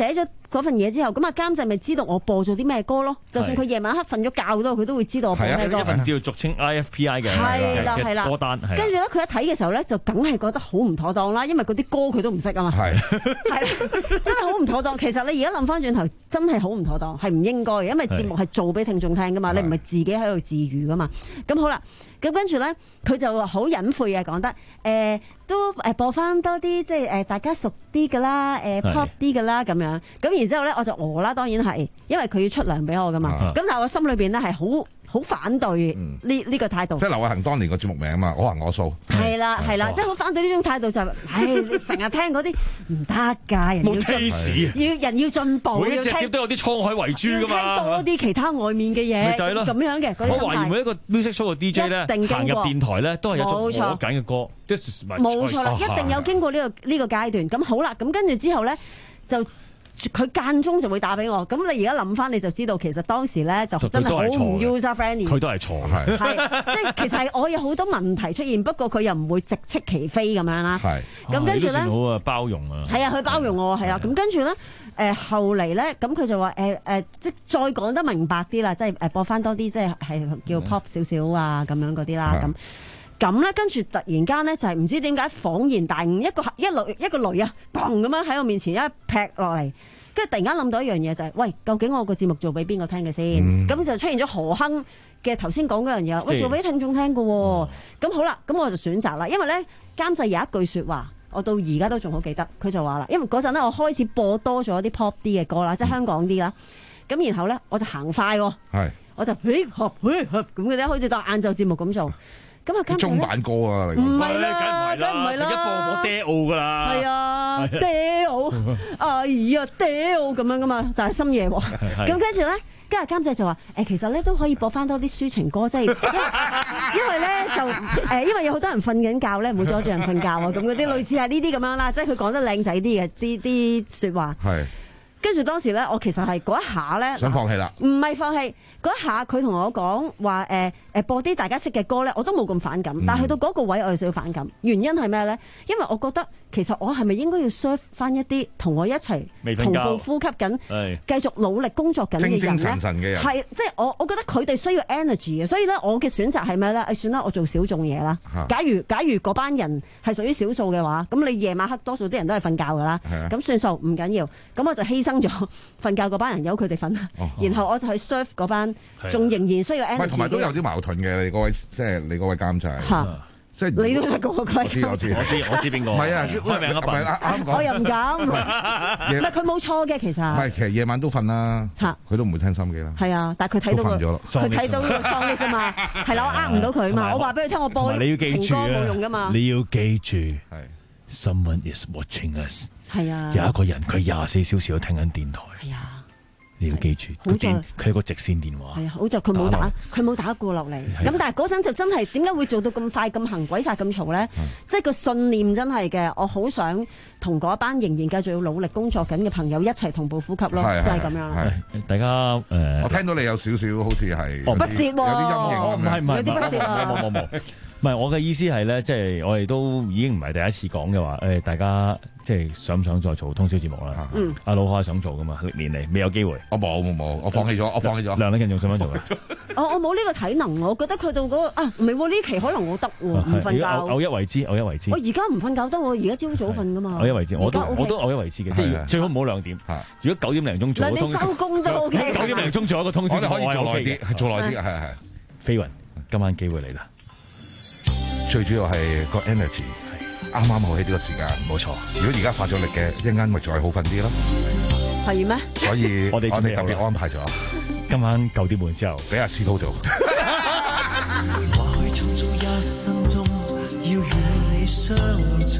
嗰份嘢之後，咁啊監製咪知道我播咗啲咩歌咯。就算佢夜晚黑瞓咗覺都，佢都會知道我播咩歌。 係啊，一份叫俗稱 I F P I 嘅係啦係啦歌單。 跟住咧，佢一睇嘅時候咧，就梗係覺得好唔妥當啦，因為嗰啲歌佢都唔識啊嘛。係係真係好唔妥當。其實你而家諗翻轉頭，真係好唔妥當，係唔應該嘅，因為節目係做俾聽眾聽噶嘛，你唔係自己喺度自娛噶嘛。咁好啦，咁跟住咧，佢就好隱晦嘅講得，誒、呃、都誒播翻多啲，即係誒大家熟啲噶啦，誒、呃、pop 啲噶啦咁樣。咁然之後咧，我就餓啦，當然係，因為佢要出糧俾我噶嘛。咁、啊、但係我心裏邊咧係好好反對呢呢、嗯、個態度。 即係劉偉恒當年個節目名啊嘛，我行我素。係啦係啦，即係好反對呢種態度就係、是，唉，你成日聽嗰啲唔得㗎，人要進，要人要進步。 每一隻碟都有啲滄海遺珠㗎嘛。 聽多啲其他外面嘅嘢，就係咯咁樣嘅。 我懷疑每一個 music show 嘅 D J 咧，行入電台咧，都係有種我揀嘅歌。 冇錯啦，一定有經過呢、呢個呢、呢個階段。咁好啦，咁跟住之後咧就。佢間中就會打俾我，咁你而家諗翻你就知道，其實當時咧就真係好唔 user friendly。 佢都係錯嘅， 係即係其實係我有好多問題出現，不過佢又唔會直斥其非咁樣啦。係咁跟住咧， 好啊包容啊。係啊，佢包容我係啊。咁跟住咧，誒後嚟咧，咁佢就話誒誒，即係再講得明白啲啦，即係誒播翻多啲，即係係叫 pop 少少啊咁樣嗰啲啦咁。咁咧，跟住突然間咧，就係唔知點解恍然大悟，一個一雷一個雷啊，砰咁樣喺我面前一劈落嚟，跟住突然間諗到一樣嘢就係、是，喂，究竟我個節目做俾邊個聽嘅先？咁、嗯、就出現咗何亨嘅頭先講嗰樣嘢，喂，做俾聽眾聽嘅喎。咁、嗯、好啦，咁我就選擇啦，因為咧監製有一句説話，我到而家都仲好記得，佢就話啦，因為嗰陣咧我開始播多咗啲 pop 啲嘅歌啦，即係香港啲啦，咁、嗯、然後咧我就行快喎，我就嘿合嘿合咁嘅啫，好似當晏晝節目咁做。咁啊， 中版歌啊， 唔係啦，梗唔係啦， 一播我爹奧噶啦， 係啊，爹奧，哎呀，爹奧咁樣噶嘛，但係深夜喎。咁跟住咧，跟住監製就話：誒，其實咧都可以播翻多啲抒情歌，即係因為咧就誒，因為有好多人瞓緊覺咧，唔會阻住人瞓覺啊，咁嗰啲類似係呢啲咁樣啦，即係佢講得靚仔啲嘅啲啲説話。係。跟住當時咧，我其實係嗰一下咧， 想放棄啦。 唔係放棄，嗰一下佢同我講話誒誒播啲大家識嘅歌咧，我都冇咁反感。嗯、但係去到嗰個位，我有少少反感。原因係咩咧？因為我覺得其實我係咪應該要 serve 翻一啲同我一齊同步呼吸緊、繼續努力工作緊嘅人咧？ 精精神神嘅人係即係我，我覺得佢哋需要 energy 嘅。所以咧，我嘅選擇係咩咧？誒，算啦，我做小眾嘢啦。假如假如嗰班人係屬於少數嘅話，咁你夜晚黑多數啲人都係瞓覺㗎啦。咁算數唔緊要。咁我就犧牲咗瞓覺嗰班人，由佢哋瞓，然後我就去 serve 嗰班，仲仍然需要 energy。 同埋都有啲矛盾嘅，你嗰位即係你嗰位監製，即係你都識講佢。 我知我知我知我知邊個？ 唔係啊， 開名一笨， 啱講。 我又唔敢，唔係佢冇錯嘅，其實。 唔係，其實夜晚都瞓啦，佢都唔會聽心機啦。 係啊，但係佢睇到佢睇到個 song 啫嘛，係啦，我呃唔到佢嘛，我話俾佢聽，我播情歌冇用噶嘛。 你要記住，係 Someone is watching us。係啊，有一個人佢廿四小時都聽緊電台。係啊。你要記住，佢電佢係個直線電話。係啊，好在佢冇打，佢冇打過落嚟。咁但係嗰陣就真係點解會做到咁快、咁行鬼殺、咁嘈咧？即係個信念真係嘅，我好想同嗰班仍然繼續要努力工作緊嘅朋友一齊同步呼吸咯，就係咁樣。係大家誒， 我聽到你有少少好似係不屑喎， 有啲陰影。 唔係唔係， 有啲不屑啊！ 冇冇冇。唔係，我嘅意思係咧，即係我哋都已經唔係第一次講嘅話，誒，大家即係想唔想再做通宵節目啦？嗯，阿老開想做噶嘛，歷年嚟未有機會。 我冇冇冇，我放棄咗，我放棄咗。 梁禮勤仲想唔想做啊？ 我我冇呢個體能，我覺得佢到嗰個啊，唔係喎，呢期可能我得喎，唔瞓覺。 偶一為之，偶一為之。 我而家唔瞓覺得，我而家朝早瞓噶嘛。 偶一為之，我都我都偶一為之嘅，即係最好唔好兩點。如果九點零鐘做， 兩點收工都 OK。 九點零鐘做一個通宵， 我哋可以做耐啲，係做耐啲嘅，係係。 飛雲，今晚機會嚟啦。 最主要係個 energy，啱啱好喺呢個時間，冇錯。如果而家發咗力嘅，一陣間咪再好瞓啲咯。 係咩？ 所以我哋我哋特別安排咗， 今晚九點半之後俾阿司徒做。 或許創造一生中要與你相聚，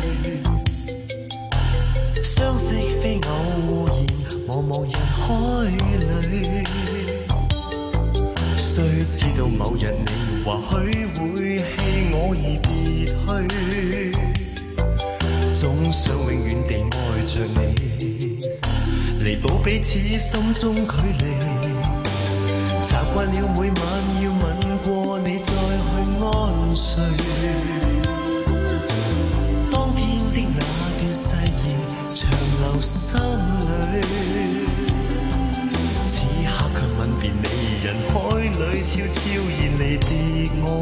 相識非偶然，茫茫人海裏。雖知道某日你或許會棄我而別去，總想永遠地愛着你，彌補彼此心中距離。習慣了每晚要吻過你再去安睡，當天的那段誓言長留心裏。 悄悄然離別我，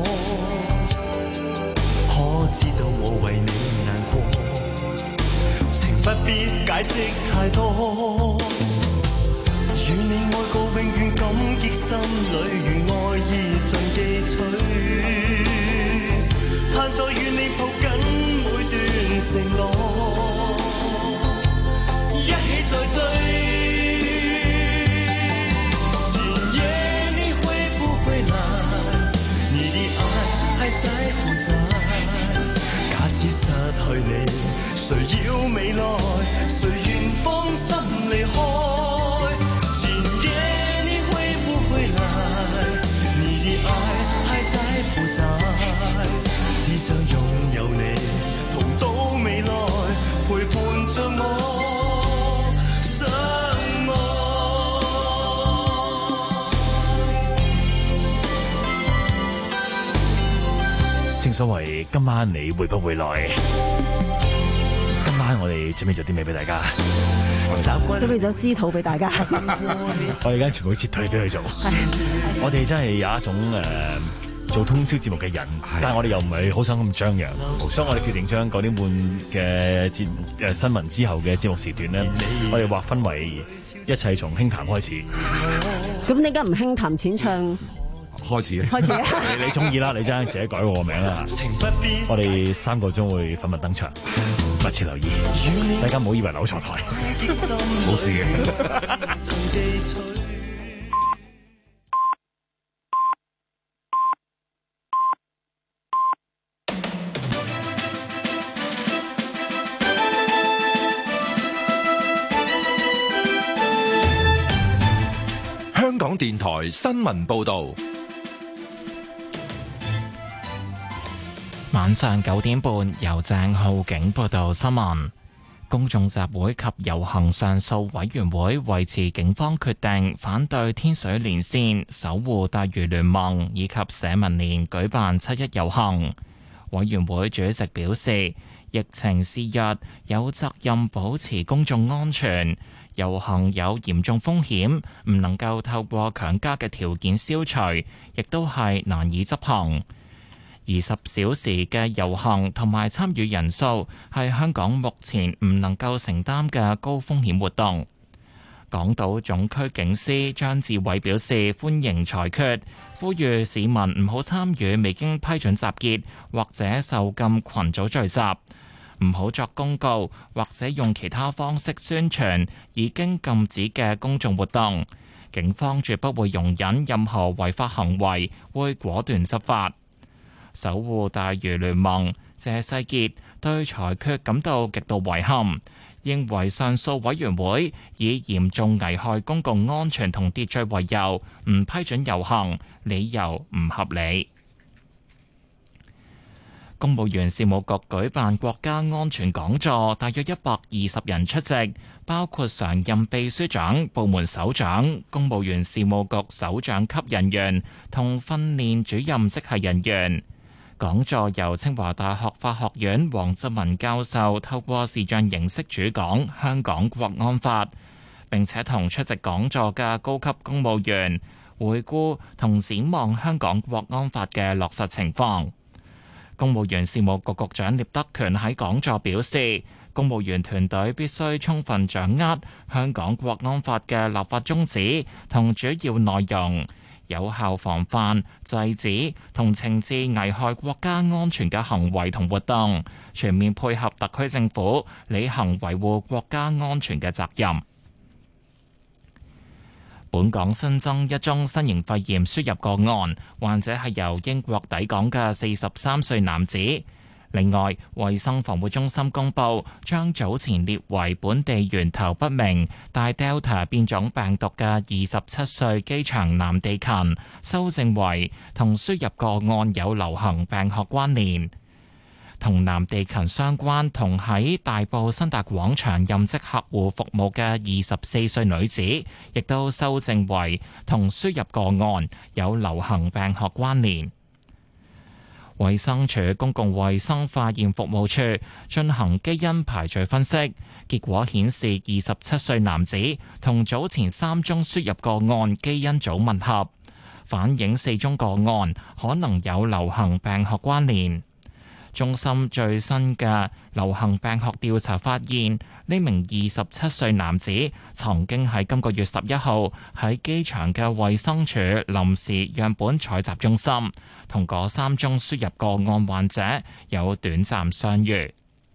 可知道我為你難過，情不必解釋太多。與你愛過永遠感激，心裏如愛意盡記取，盼再與你抱緊每段承諾，一起再追。今夜你會不會來？你的愛還在不在？假使失去你，誰要未來？誰願放心離開？只想擁有你，同到未來，陪伴着我相愛。 正所謂今晚你會不會來？今晚我哋準備咗啲咩俾大家？ 準備咗私肚俾大家。 我哋而家全部撤退俾佢做。我哋真係有一種誒。呃做通宵節目嘅人，但係我哋又唔係好想咁張揚，所以我哋決定將九點半嘅節誒新聞之後嘅節目時段咧，我哋劃分為一切從輕談開始。 咁點解唔輕談淺唱開始？ 開始你你中意啦，你真係自己改我個名啦。我哋三個鐘會粉墨登場，密切留意。大家唔好以為扭錯台，冇事嘅。 香港電台新聞報道， 晚上九點半由鄭浩景報道新聞。公眾集會及遊行上訴委員會維持警方決定，反對天水連線、守護大嶼聯盟以及社民連舉辦七一遊行。委員會主席表示，疫情肆虐，有責任保持公眾安全。遊行有嚴重風險，唔能夠透過強加嘅條件消除，亦都係難以執行。二十小時嘅遊行同埋參與人數係香港目前唔能夠承擔嘅高風險活動。港島總區警司張志偉表示歡迎裁決，呼籲市民唔好參與未經批准集結或者受禁群組聚集。唔好作公告或者用其他方式宣傳已經禁止嘅公眾活動，警方絕不會容忍任何違法行為，會果斷執法。守護大嶼聯盟謝世傑對裁決感到極度遺憾，認為上訴委員會以嚴重危害公共安全同秩序為由，唔批准遊行，理由唔合理。公務員事務局舉辦國家安全講座，大約一百二十人出席，包括常任秘書長、部門首長、公務員事務局首長級人員同訓練主任職系人員。講座由清華大學法學院黃振文教授透過視像形式主講香港國安法，並且同出席講座嘅高級公務員回顧同展望香港國安法嘅落實情況。公務員事務局局長聶德權喺講座表示，公務員團隊必須充分掌握香港國安法嘅立法宗旨同主要內容，有效防範、制止同懲治危害國家安全嘅行為同活動，全面配合特區政府履行維護國家安全嘅責任。本港新增一宗新型肺炎輸入個案，患者係由英國抵港嘅四十三歲男子。另外，衛生防護中心公布，將早前列為本地源頭不明帶 Delta 變種病毒嘅二十七歲機場男地勤，修正為同輸入個案有流行病學關聯。同男地勤相關同喺大埔新達廣場任職客戶服務嘅二十四歲女子，亦都修正為同輸入個案有流行病學關聯。衛生署公共衛生化驗服務處進行基因排序分析，結果顯示二十七歲男子同早前三宗輸入個案基因組吻合。 反映四宗個案可能有流行病學關聯。中心最新嘅流行病學調查發現，呢名二十七歲男子曾經喺今個月十一號喺機場嘅衛生署臨時樣本採集中心，同嗰三宗輸入個案患者有短暫相遇。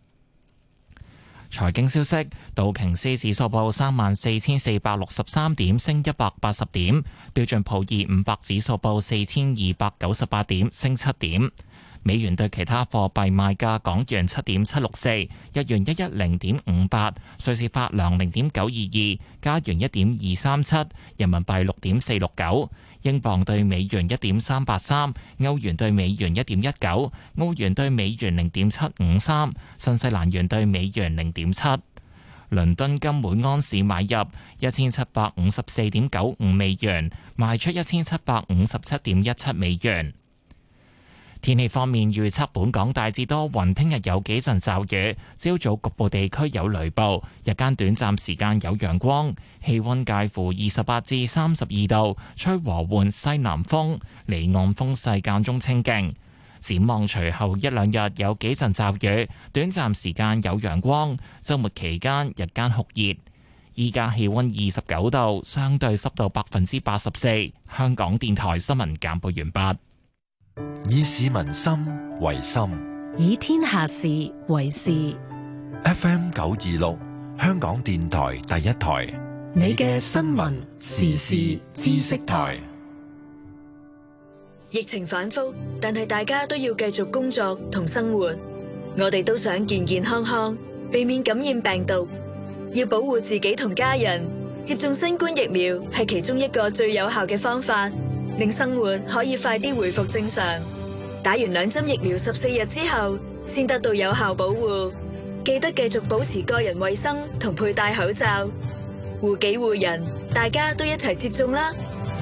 財經消息，道瓊斯指數報三萬四千四百六十三點，升一百八十點；標準普爾五百指數報四千二百九十八點，升七點。美元對其他貨幣賣價：港元七點七六四，日元一一零點五八，瑞士法郎零點九二二，加元一點二三七，人民幣六點四六九，英鎊對美元一點三八三，歐元對美元一點一九，澳元對美元零點七五三，新西蘭元對美元零點七。倫敦金每安士買入一千七百五十四點九五美元，賣出一千七百五十七點一七美元。天氣方面預測，本港大致多雲，聽日有幾陣驟雨，朝早局部地區有雷暴，日間短暫時間有陽光，氣溫介乎二十八至三十二度，吹和緩西南風，離岸風勢間中清勁。展望隨後一兩日有幾陣驟雨，短暫時間有陽光，週末期間日間酷熱。依家氣溫二十九度，相對濕度百分之八十四。香港電台新聞簡報完畢。 以市民心為心， 以天下事為事。 F M 九二六，香港電台第一台， 你嘅新聞時事知識台。 疫情反覆，但係大家都要繼續工作同生活。我哋都想健健康康，避免感染病毒。要保護自己同家人，接種新冠疫苗係其中一個最有效嘅方法，令生活可以快啲回復正常。打完兩針疫苗十四日之後，先得到有效保護。記得繼續保持個人衛生同佩戴口罩，護己護人，大家都一齊接種啦！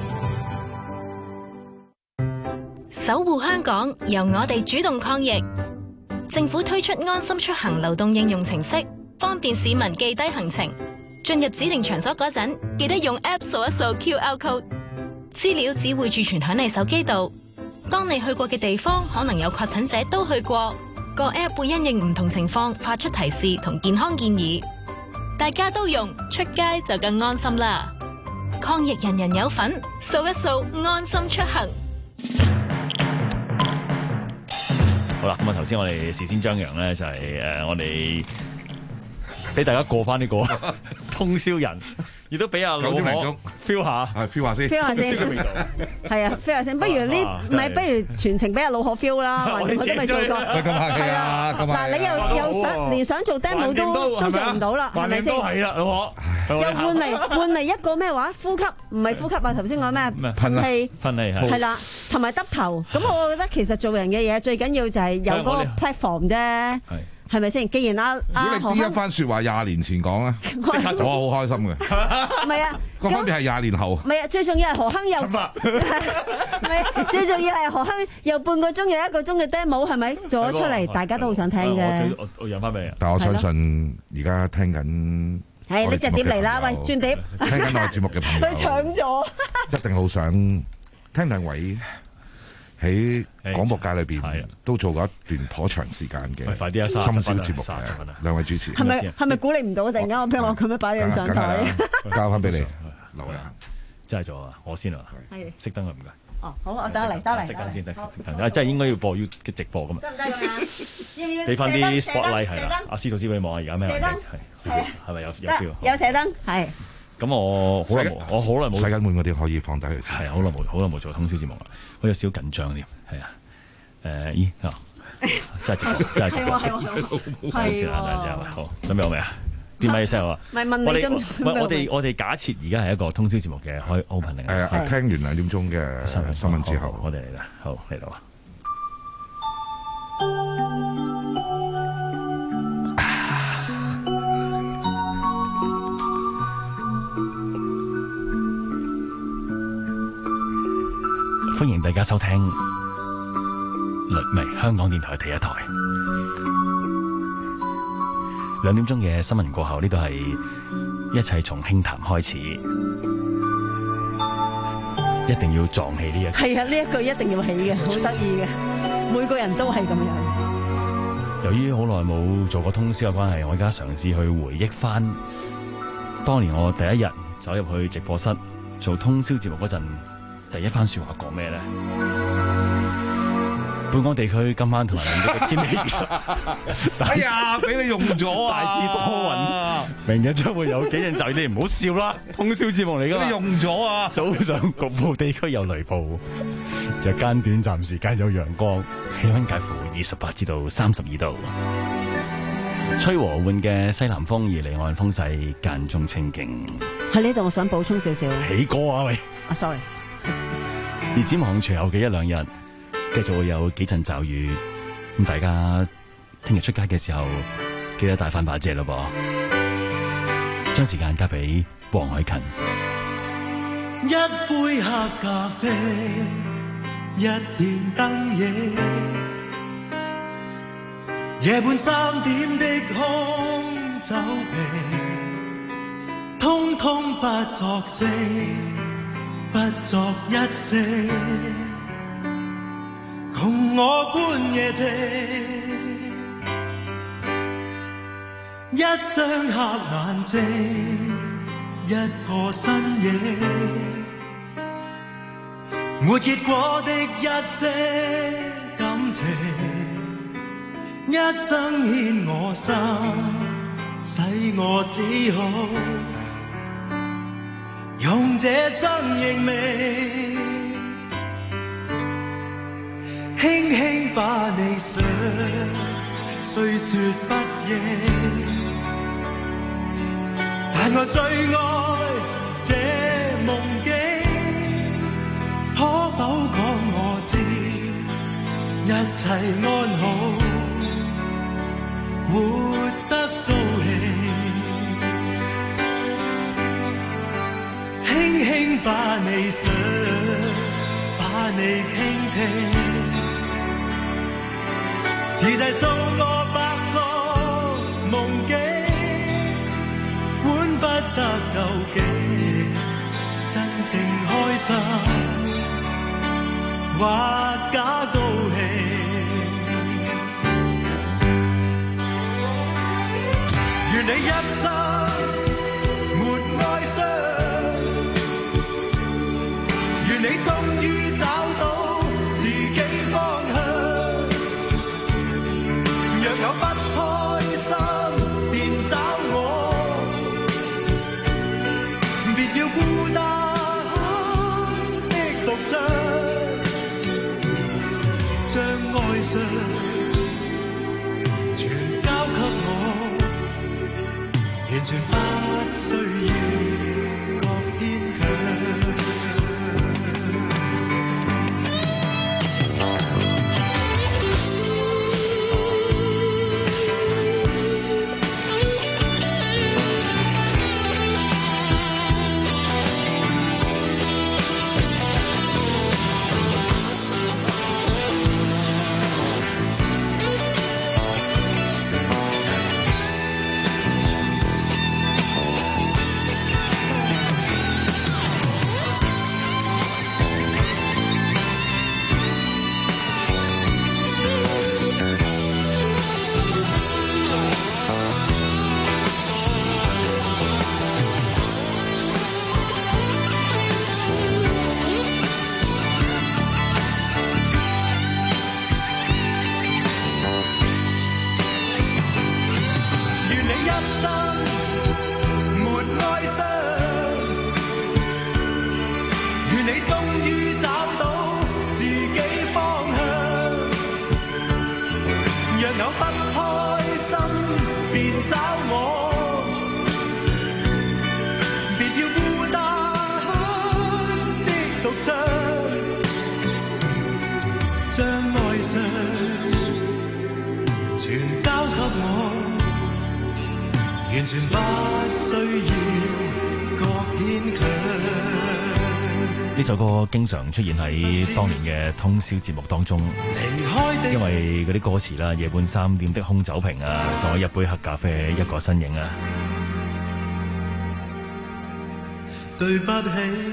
守護香港，由我哋主動抗疫。政府推出安心出行流動應用程式，方便市民記低行程。進入指定場所嗰陣，記得用 App 掃一掃 Q R code。資料只會儲存響你手機度。當你去過嘅地方可能有確診者都去過，個 App 會因應唔同情況發出提示同健康建議。大家都用，出街就更安心啦！抗疫人人有份，掃一掃安心出行。 好啦，咁啊頭先我哋事先張揚咧就係、是、誒、呃、我哋俾大家過翻呢個通宵人，亦都俾阿老可 feel 下，係 feel 下先 ，feel 下先，係啊 ，feel 下先。不如呢，唔係不如全程俾阿老可 feel 啦，或者我都未做過。 咁客氣啊，咁嗱，你又又想連想做 demo 都都做唔到啦，係咪先？ 係啦，老可。 又換嚟換嚟一個咩話？呼吸唔係呼吸啊！頭先講咩？噴氣， 噴氣係啦，同埋耷頭。咁我覺得其實做人嘅嘢最緊要就係有嗰個 platform 啫。係咪先？既然阿阿如果你呢一番説話廿年前講咧，我好開心嘅。 唔係啊， 個分別係廿年後。 唔係啊，最重要係何亨又，唔係最重要係何亨又半個鐘又一個鐘嘅 demo 係咪做咗出嚟？大家都好想聽啫。 我我讓翻俾你。 但係我相信而家聽緊。 係呢隻碟嚟啦，喂，轉碟。 聽緊我節目嘅朋友， 佢搶咗。 一定好想聽兩位喺廣播界裏邊都做過一段頗長時間嘅深宵節目嘅兩位主持。 係咪係咪鼓勵唔到？突然間我俾我咁樣擺你上台， 交翻俾你，留下。 真係做啊！我先啊，熄燈啊，唔該。 哦，好，我等嚟，等嚟。 熄燈先，熄燈。真係應該要播要嘅直播㗎嘛。 得唔得咁啊？ 俾翻啲 spotlight 係啦。阿司徒知俾你望下而家咩環境係係咪有有 feel？ 有射燈係。 咁我好耐冇，我好耐冇。 洗緊碗嗰啲可以放低佢。 係好耐冇，好耐冇做通宵節目啦，我有少少緊張添，係啊。誒，咦啊！真係直播，真係直播。係喎係喎。係喎。好，準備好未啊？點解聲啊？ 唔係問你準唔準備？ 我哋我哋假設而家係一個通宵節目嘅開 opening。 係啊，聽完兩點鐘嘅新聞之後， 我哋嚟啦。好，嚟到啊！歡迎大家收聽律微香港電台第一台。兩點鐘嘅新聞過後，呢度係一切從輕談開始。 一定要撞起呢一句。 係啊，呢一句一定要起嘅，好得意嘅，每個人都係咁樣。 由於好耐冇做過通宵嘅關係，我而家嘗試去回憶翻當年我第一日走入去直播室做通宵節目嗰陣，第一番說話講咩咧？本港地區今晚同埋明日嘅天氣預測， 哎呀，俾你用咗啊！ 大致多雲，明日將會有幾陣驟雨，你唔好笑啦！通宵節目嚟㗎嘛， 你用咗啊！ 早上局部地區有雷暴，日間短暫時間有陽光，氣溫介乎二十八至到三十二度，吹和緩嘅西南風，而離岸風勢間中清勁。 喺呢度，我想補充少少。 起歌啊喂！ 啊 ，sorry。 而展望隨後嘅一兩日，繼續會有幾陣驟雨，咁大家聽日出街嘅時候，記得帶翻把遮咯噃。將時間交俾黃凱芹。 一杯黑咖啡，一片燈影，夜半三點的空酒瓶，通通不作聲，不作一聲。共我觀夜景，一雙黑眼睛，一個身影，沒結果的一些感情，一生牽我心，使我只好用這生認命。輕輕把你想，雖說不應，但我最愛這夢境。可否講我知，一切安好，活得高興。輕輕把你想，把你傾聽。似細數我百個夢境，管不得究竟真正開心或假高興。願你一生沒哀傷，願你終於找到自己方向。若有不開心，便找我，別要孤單的獨唱，將愛上全交給我，完全不需要各堅強。 呢首歌經常出現喺當年嘅通宵節目當中，因為嗰啲歌詞啦，夜半三點的空酒瓶啊，仲有一杯黑咖啡，一個身影啊。 對不起。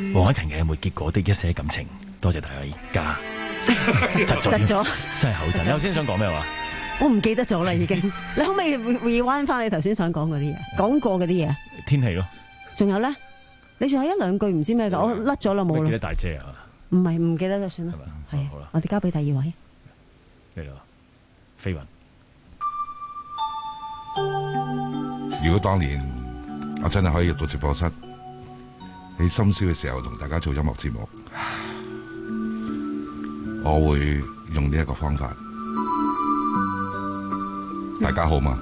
黃凱婷嘅沒結果的一些感情，多謝大家。 窒咗， 真係口窒。你頭先想講咩話？ 我唔記得咗啦，已經。你可唔可以 rewind 翻你頭先想講嗰啲嘢？講過嗰啲嘢？ 天氣咯。仲有咧？你仲有一兩句唔知咩㗎？我甩咗啦，冇啦。 記得大姐啊？ 唔係，唔記得就算啦。係啊，我哋交俾第二位。 嚟啦，飛雲。 如果當年我真係可以入到直播室，喺深宵嘅時候同大家做音樂節目，我會用呢一個方法。大家好嘛？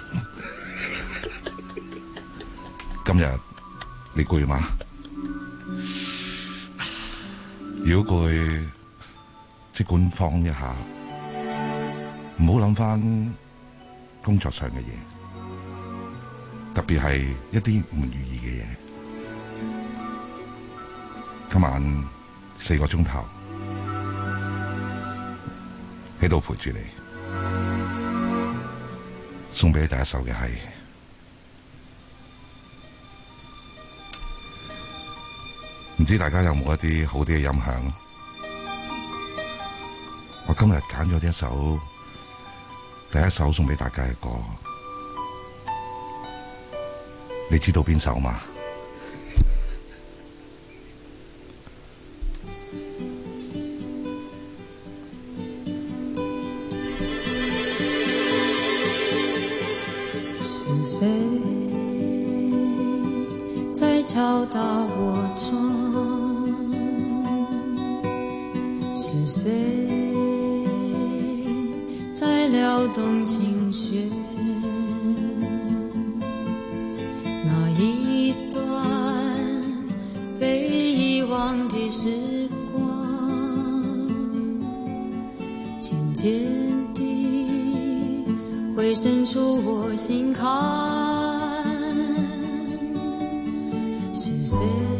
今日你攰嗎？如果攰，即管放一下，唔好諗翻工作上嘅嘢，特別係一啲唔如意嘅嘢。今晚四個鐘頭喺度陪住你，送俾你第一首嘅係唔知大家有冇一啲好啲嘅音響？我今日揀咗呢一首第一首送俾大家嘅歌，你知道邊首嗎？ 是誰在敲打我窗？是誰在撩動琴弦？那一段被遺忘的時光，漸漸地會滲出我心坎。是誰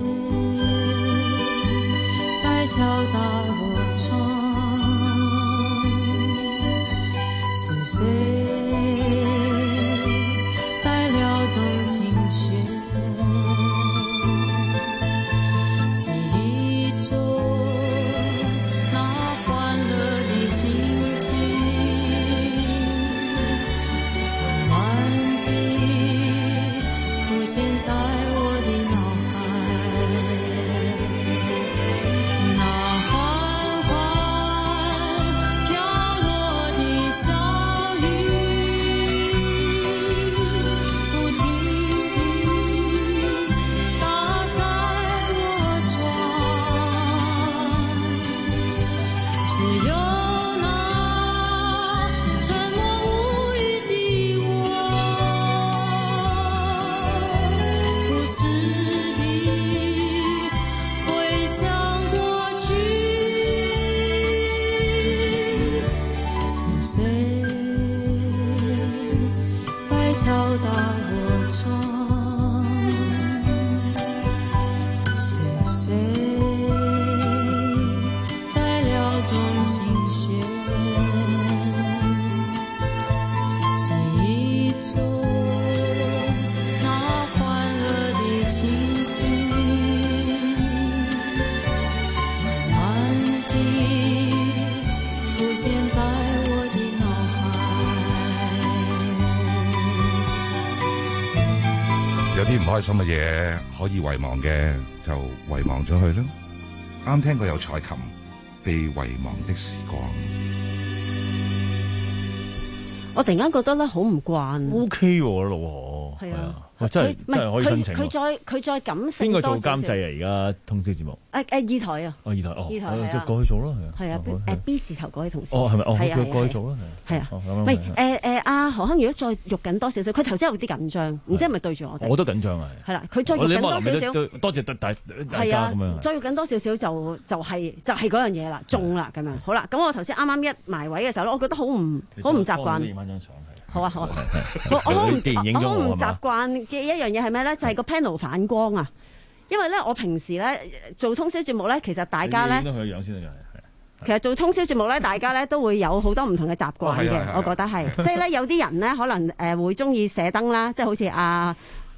在敲打我窗？是誰在撩動琴弦？記憶中那歡樂的情景，慢慢地浮現在我的腦開心嘅嘢可以遺忘嘅就遺忘咗佢啦。啱聽過有蔡琴被遺忘的時光， 我突然間覺得咧好唔慣。 O K 喎，老何係啊。真係真係可以申請。佢再佢再感性多少少。邊個做監製啊？而家通宵節目。誒誒，二台啊。哦，二台哦。二台就過去做咯，係啊。係啊，誒 B 字頭嗰位同事。哦，係咪？哦，佢過去做咯，係。係啊。唔係誒誒，阿何鏗如果再喐緊多少少，佢頭先有啲緊張，唔知係咪對住我哋？我都緊張啊。係啦，佢再喐緊多少少。多謝大大家咁樣。再喐緊多少少就就係就係嗰樣嘢啦，中啦咁樣。好啦，咁我頭先啱啱一埋位嘅時候咧，我覺得好唔好唔習慣。影翻張相係。好啊好啊，我我好唔我好唔習慣嘅一樣嘢係咩咧？就係個 panel 反光啊！因為咧，我平時咧做通宵節目咧，其實大家咧，影到佢樣先啦，係。其實做通宵節目咧，大家咧都會有好多唔同嘅習慣嘅，我覺得係。即係咧，有啲人咧可能誒會中意射燈啦，即係好似阿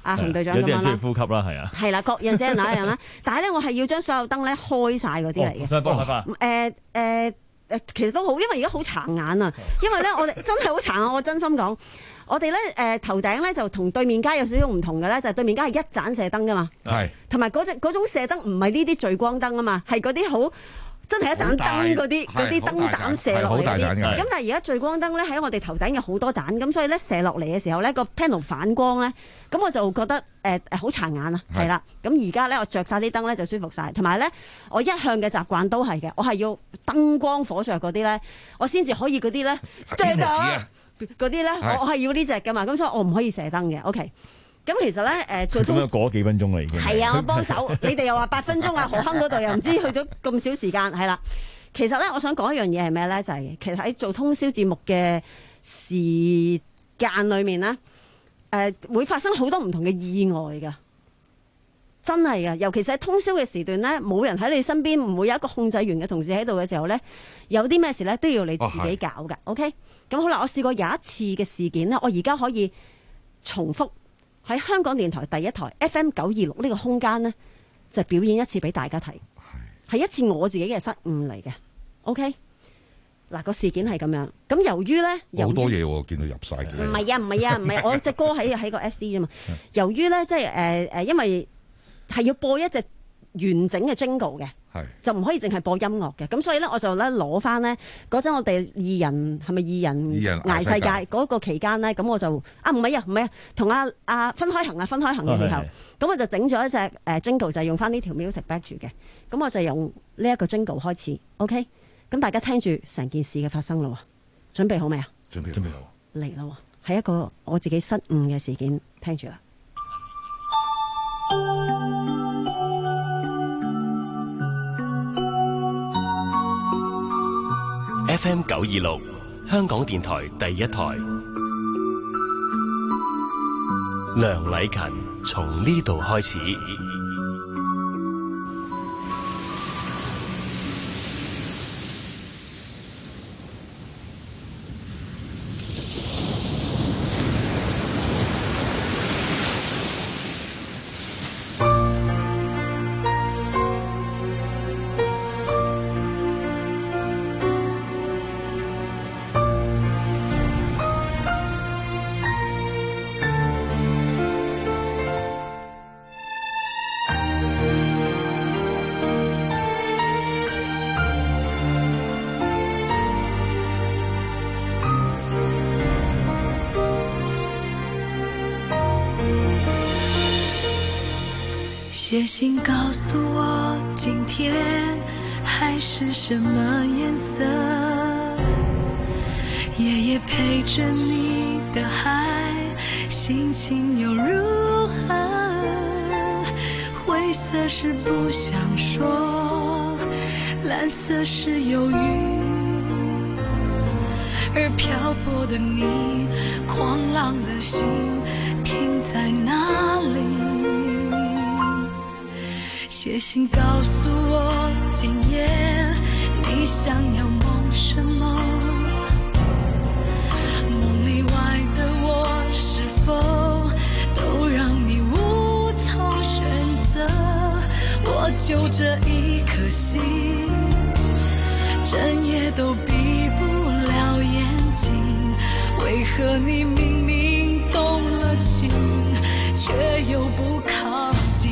阿洪隊長咁樣啦。 有啲人中意呼吸啦，係啊。 係啦，各樣者那樣啦。但係咧，我係要將所有燈咧開晒嗰啲嚟嘅。 所以幫我開翻。 誒誒誒，其實都好，因為而家好殘眼啊。因為咧，我哋真係好殘啊！我真心講，我哋咧誒頭頂咧就同對面街有少少唔同嘅咧，就係對面街係一盞射燈噶嘛。係。同埋嗰隻嗰種射燈唔係呢啲聚光燈啊嘛，係嗰啲好。真係一盞燈嗰啲嗰啲燈膽射落嚟嗰啲，咁但係而家聚光燈咧喺我哋頭頂有好多盞，咁所以咧射落嚟嘅時候咧個 panel 反光咧，咁我就覺得誒誒好殘眼啊，係啦。咁而家咧我着晒啲燈咧就舒服晒，同埋咧我一向嘅習慣都係嘅，我係要燈光火著嗰啲咧，我先至可以嗰啲咧射咗嗰啲咧，我我係要呢隻噶嘛，咁所以我唔可以射燈嘅。OK。咁其實咧，誒做咁樣過咗幾分鐘啦，已經係啊，我幫手。你哋又話八分鐘啊，何坑嗰度又唔知去咗咁少時間，係啦。其實咧，我想講一樣嘢係咩咧？就係、是、其實喺做通宵節目嘅時間裏面咧，誒、呃、會發生好多唔同嘅意外㗎，真係㗎。尤其是喺通宵嘅時段咧，冇人喺你身邊，唔會有一個控制員嘅同事喺度嘅時候咧，有啲咩事咧都要你自己搞㗎。哦、OK，咁好啦，我試過有一次嘅事件咧，我而家可以重複。喺香港電台第一台 F M 九二六呢個空間呢，就表演一次俾大家睇，係一次我自己嘅失誤嚟嘅。OK，嗱個事件係咁樣。咁由於呢， 好多嘢喎，見到入晒嘅。 唔係啊，唔係啊，唔係我隻歌喺喺個 S D 啫嘛。由於呢，即係誒誒，因為係要播一隻完整嘅 jingle 嘅，就唔可以淨係播音樂嘅。咁所以咧，我就咧攞翻呢嗰陣我哋二人係咪二人捱世界嗰個期間咧，咁我就啊唔係啊唔係啊，同阿阿分開行啊分開行嘅時候，咁、哦、我就整咗一隻誒 jingle 就係用翻呢條 music back 住嘅。咁我就用呢一個 jingle 開始 ，OK？ 咁大家聽住成件事嘅發生咯，準備好未啊？ 準備準備好嚟啦，係一個我自己失誤嘅事件，聽住啦。 F M 九二六香港電台第一台，梁禮勤從呢度開始。 写信告訴我今天海是什麼顏色，夜夜陪着你的海心情又如何，灰色是不想說，藍色是憂鬱，而漂泊的你狂浪的心停在哪裡，寫信告訴我今夜你想要夢什麼，夢裡外的我是否都讓你無從選擇，我就這一顆心整夜都閉不了眼睛，為何你明明動了情卻又不靠近，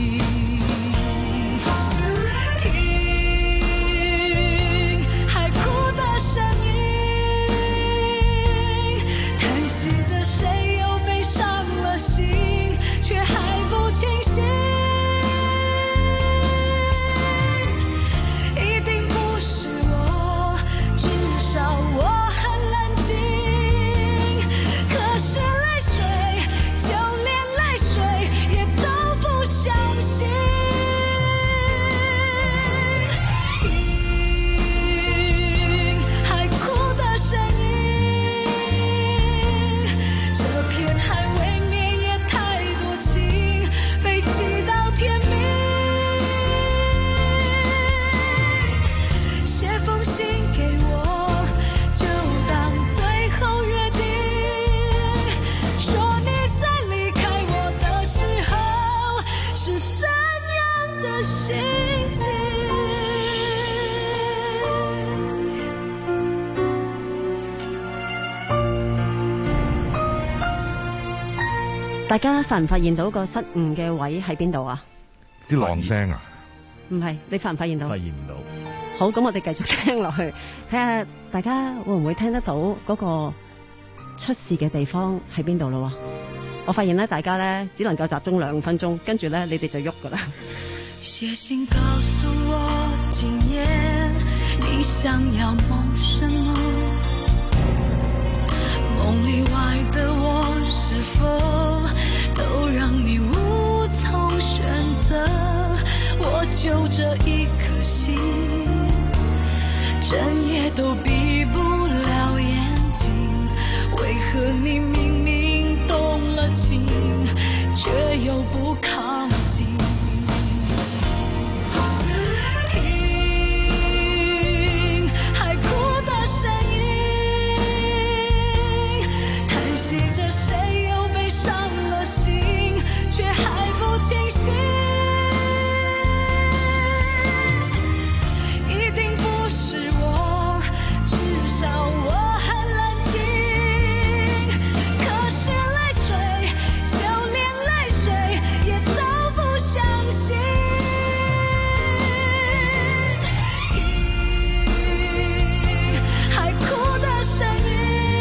誰又被傷了心，卻還不清醒，一定不是我，至少我很冷靜，可是淚水，就連淚水也大家發唔發現到個失誤嘅位喺邊度啊？ 啲浪聲啊？ 唔係，你發唔發現到？ 發現唔到。 好，咁我哋繼續聽落去，睇下大家會唔會聽得到嗰個出事嘅地方喺邊度咯？我發現咧，大家咧只能夠集中兩分鐘，跟住咧你哋就喐噶啦。 寫信告訴我今夜你想要夢什麼，夢裏外的我是否都讓你無從選擇，我就這一顆心整夜都閉不了眼睛，為何你明明動了情卻又不靠近，谁又被傷了心，卻還不清醒，一定不是我，至少我很冷靜，可是淚水，就連淚水也早不相信，聽海哭的聲音，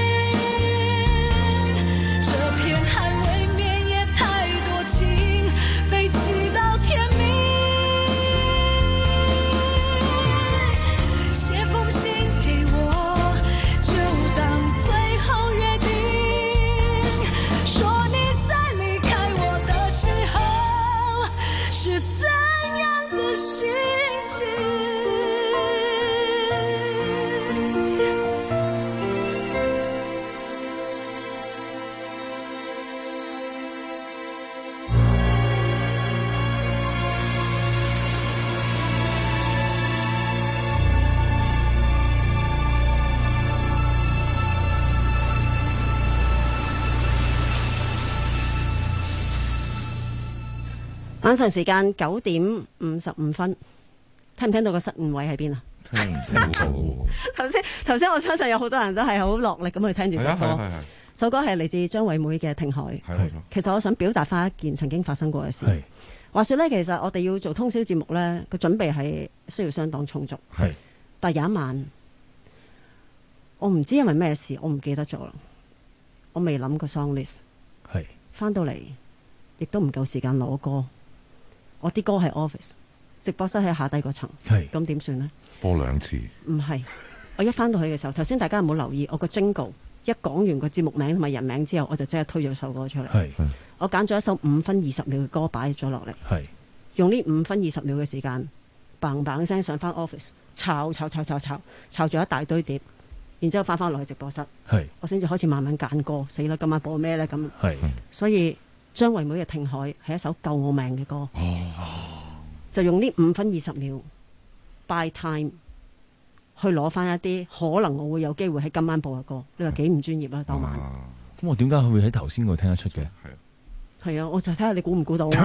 晚上時間九點五十五分，聽唔聽到個失誤位喺邊啊？ 聽唔聽到？ 頭先頭先，我相信有好多人都係好落力咁去聽住首歌。首歌係嚟自張惠妹嘅《聽海》。其實我想表達翻一件曾經發生過嘅事。話說咧，其實我哋要做通宵節目咧，個準備係需要相當充足。但係有一晚，我唔知因為咩事，我唔記得咗啦。我未諗過 song list。係翻到嚟，亦都唔夠時間攞歌。我啲歌係 office， 直播室喺下低嗰層，咁點算呢？ 播兩次？唔係， 我一翻到去嘅時候，頭先大家有冇留意我個 jingle 一講完個節目名同埋人名之後，我就即刻推咗首歌出嚟。我揀咗一首五分二十秒嘅歌擺咗落嚟，用呢五分二十秒嘅時間嘭嘭聲上翻 office， 炒炒炒炒炒炒咗一大堆碟，然之後翻翻落去直播室，我先至開始慢慢揀歌。死啦，今晚播咩呢？咁，所以張惠妹嘅《聽海》係一首救我命嘅歌，哦、就用呢五分二十秒 buy time 去攞翻一啲可能我會有機會喺今晚播嘅歌。你話幾唔專業啦？當晚咁我點解會喺頭先嗰度聽得出嘅？係係啊，我就睇下你估唔估到。所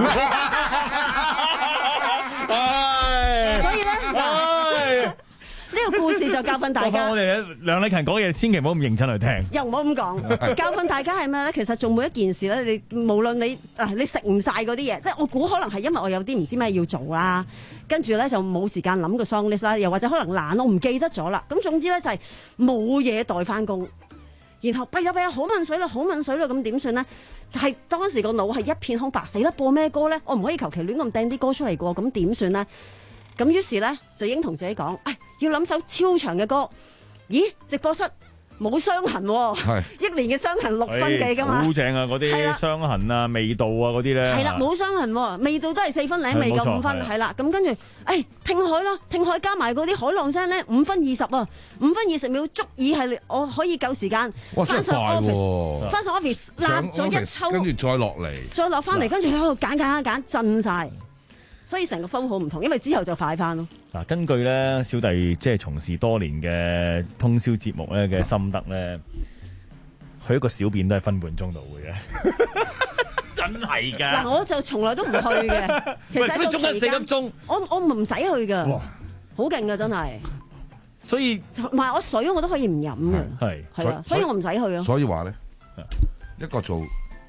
以咧。呢個故事就教訓大家。 我哋梁禮勤講嘢，千祈唔好咁認真去聽。 又唔好咁講，教訓大家係咩咧？其實做每一件事咧，你無論你啊，你食唔晒嗰啲嘢，即係我估可能係因為我有啲唔知咩要做啦，跟住咧就冇時間諗個 song list 啦，又或者可能懶，我唔記得咗啦。咁總之咧就係冇嘢代翻工，然後弊啦弊啦，好問水啦，好問水啦，咁點算咧？係當時個腦係一片空白，死啦！播咩歌咧？我唔可以求其亂咁掟啲歌出嚟過，咁點算咧？咁於是咧就已經同自己講，哎，要諗首超長嘅歌。咦，直播室冇傷痕喎，一年嘅傷痕六分幾㗎嘛， 好正啊！嗰啲傷痕啊、味道啊嗰啲咧， 係啦，冇傷痕喎，味道都係四分零，未夠五分，係啦。咁跟住，哎，聽海啦，聽海加埋嗰啲海浪聲咧，五分二十啊，五分二十秒足以係我可以夠時間翻上 office， 翻上 office 立咗一抽， 跟住再落嚟， 再落翻嚟，跟住喺度揀揀揀震晒。所以成個 flow 好唔同，因為之後就快翻咯。 嗱，根據咧小弟即係從事多年嘅通宵節目咧嘅心得咧，去一個小便都係分半鐘度嘅，真係㗎。嗱， 我就從來都唔去嘅。其實都中緊四粒鐘， 我我唔使去㗎，好勁㗎真係。 所以唔係我水我都可以唔飲㗎，係係啊，所以我唔使去咯。 所以話咧，一個做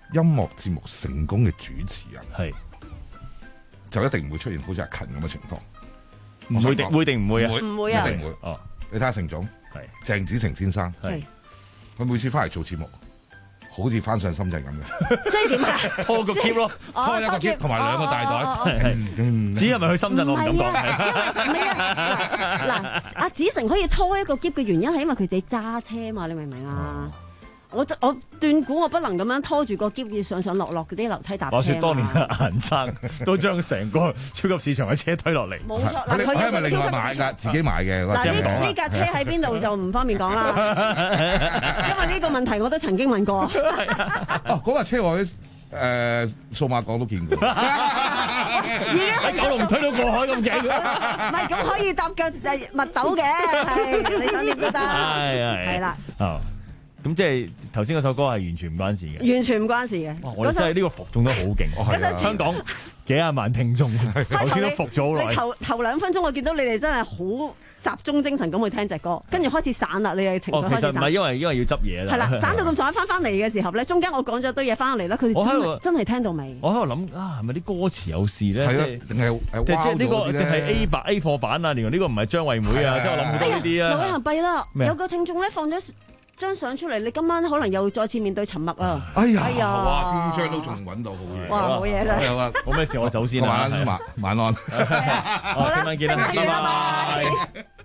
音樂節目成功嘅主持人係就一定唔會出現好似阿勤咁嘅情況。 唔會定會定唔會啊？ 唔會啊！ 一定唔會。 哦， 你睇下成總係鄭子誠先生， 係佢每次翻嚟做節目，好似翻上深圳咁嘅。 即係點啊？ 拖個篋咯， 拖一個篋同埋兩個大袋。 只係咪去深圳我唔敢講。 唔係啊！嗱，阿子誠可以拖一個篋嘅原因係因為佢自己揸車嘛，你明唔明啊？我我斷估我不能咁樣拖住個篋要上上落落嗰啲樓梯搭車。 話説當年顏生都將成個超級市場嘅車推落嚟。 冇錯， 佢係咪另外買㗎？自己買嘅。 嗱，呢呢架車喺邊度就唔方便講啦，因為呢個問題我都曾經問過。 哦，嗰架車我喺誒數碼港都見過， 已經喺九龍推到過海咁勁。 唔係咁可以搭嘅誒密斗嘅，係你想點都得。係係係啦。 哦。咁即係頭先嗰首歌係完全唔關事嘅， 完全唔關事嘅。 我哋真係呢個服眾都好勁，香港幾廿萬聽眾，頭先都服咗好耐。 你頭頭兩分鐘我見到你哋真係好集中精神咁去聽隻歌，跟住開始散啦，你嘅情緒開始散。 其實唔係因為因為要執嘢啦。 係啦，散到咁上下翻翻嚟嘅時候咧，中間我講咗堆嘢翻嚟啦，佢哋真係真係聽到未？ 我喺度諗啊，係咪啲歌詞有事咧？ 係啊，定係即係呢個定係 A 版 A 貨版啊？原來呢個唔係張惠妹啊！即係我諗好多呢啲啊。 劉偉恒弊啦，有個聽眾咧放咗張相出嚟，你今晚可能又再次面對沉默啊！ 哎呀，哇，天窗都仲揾到好嘢， 哇，好嘢真係。 冇咩事，我走先啦。 晚晚晚安。 好啦，聽晚見啦，拜拜。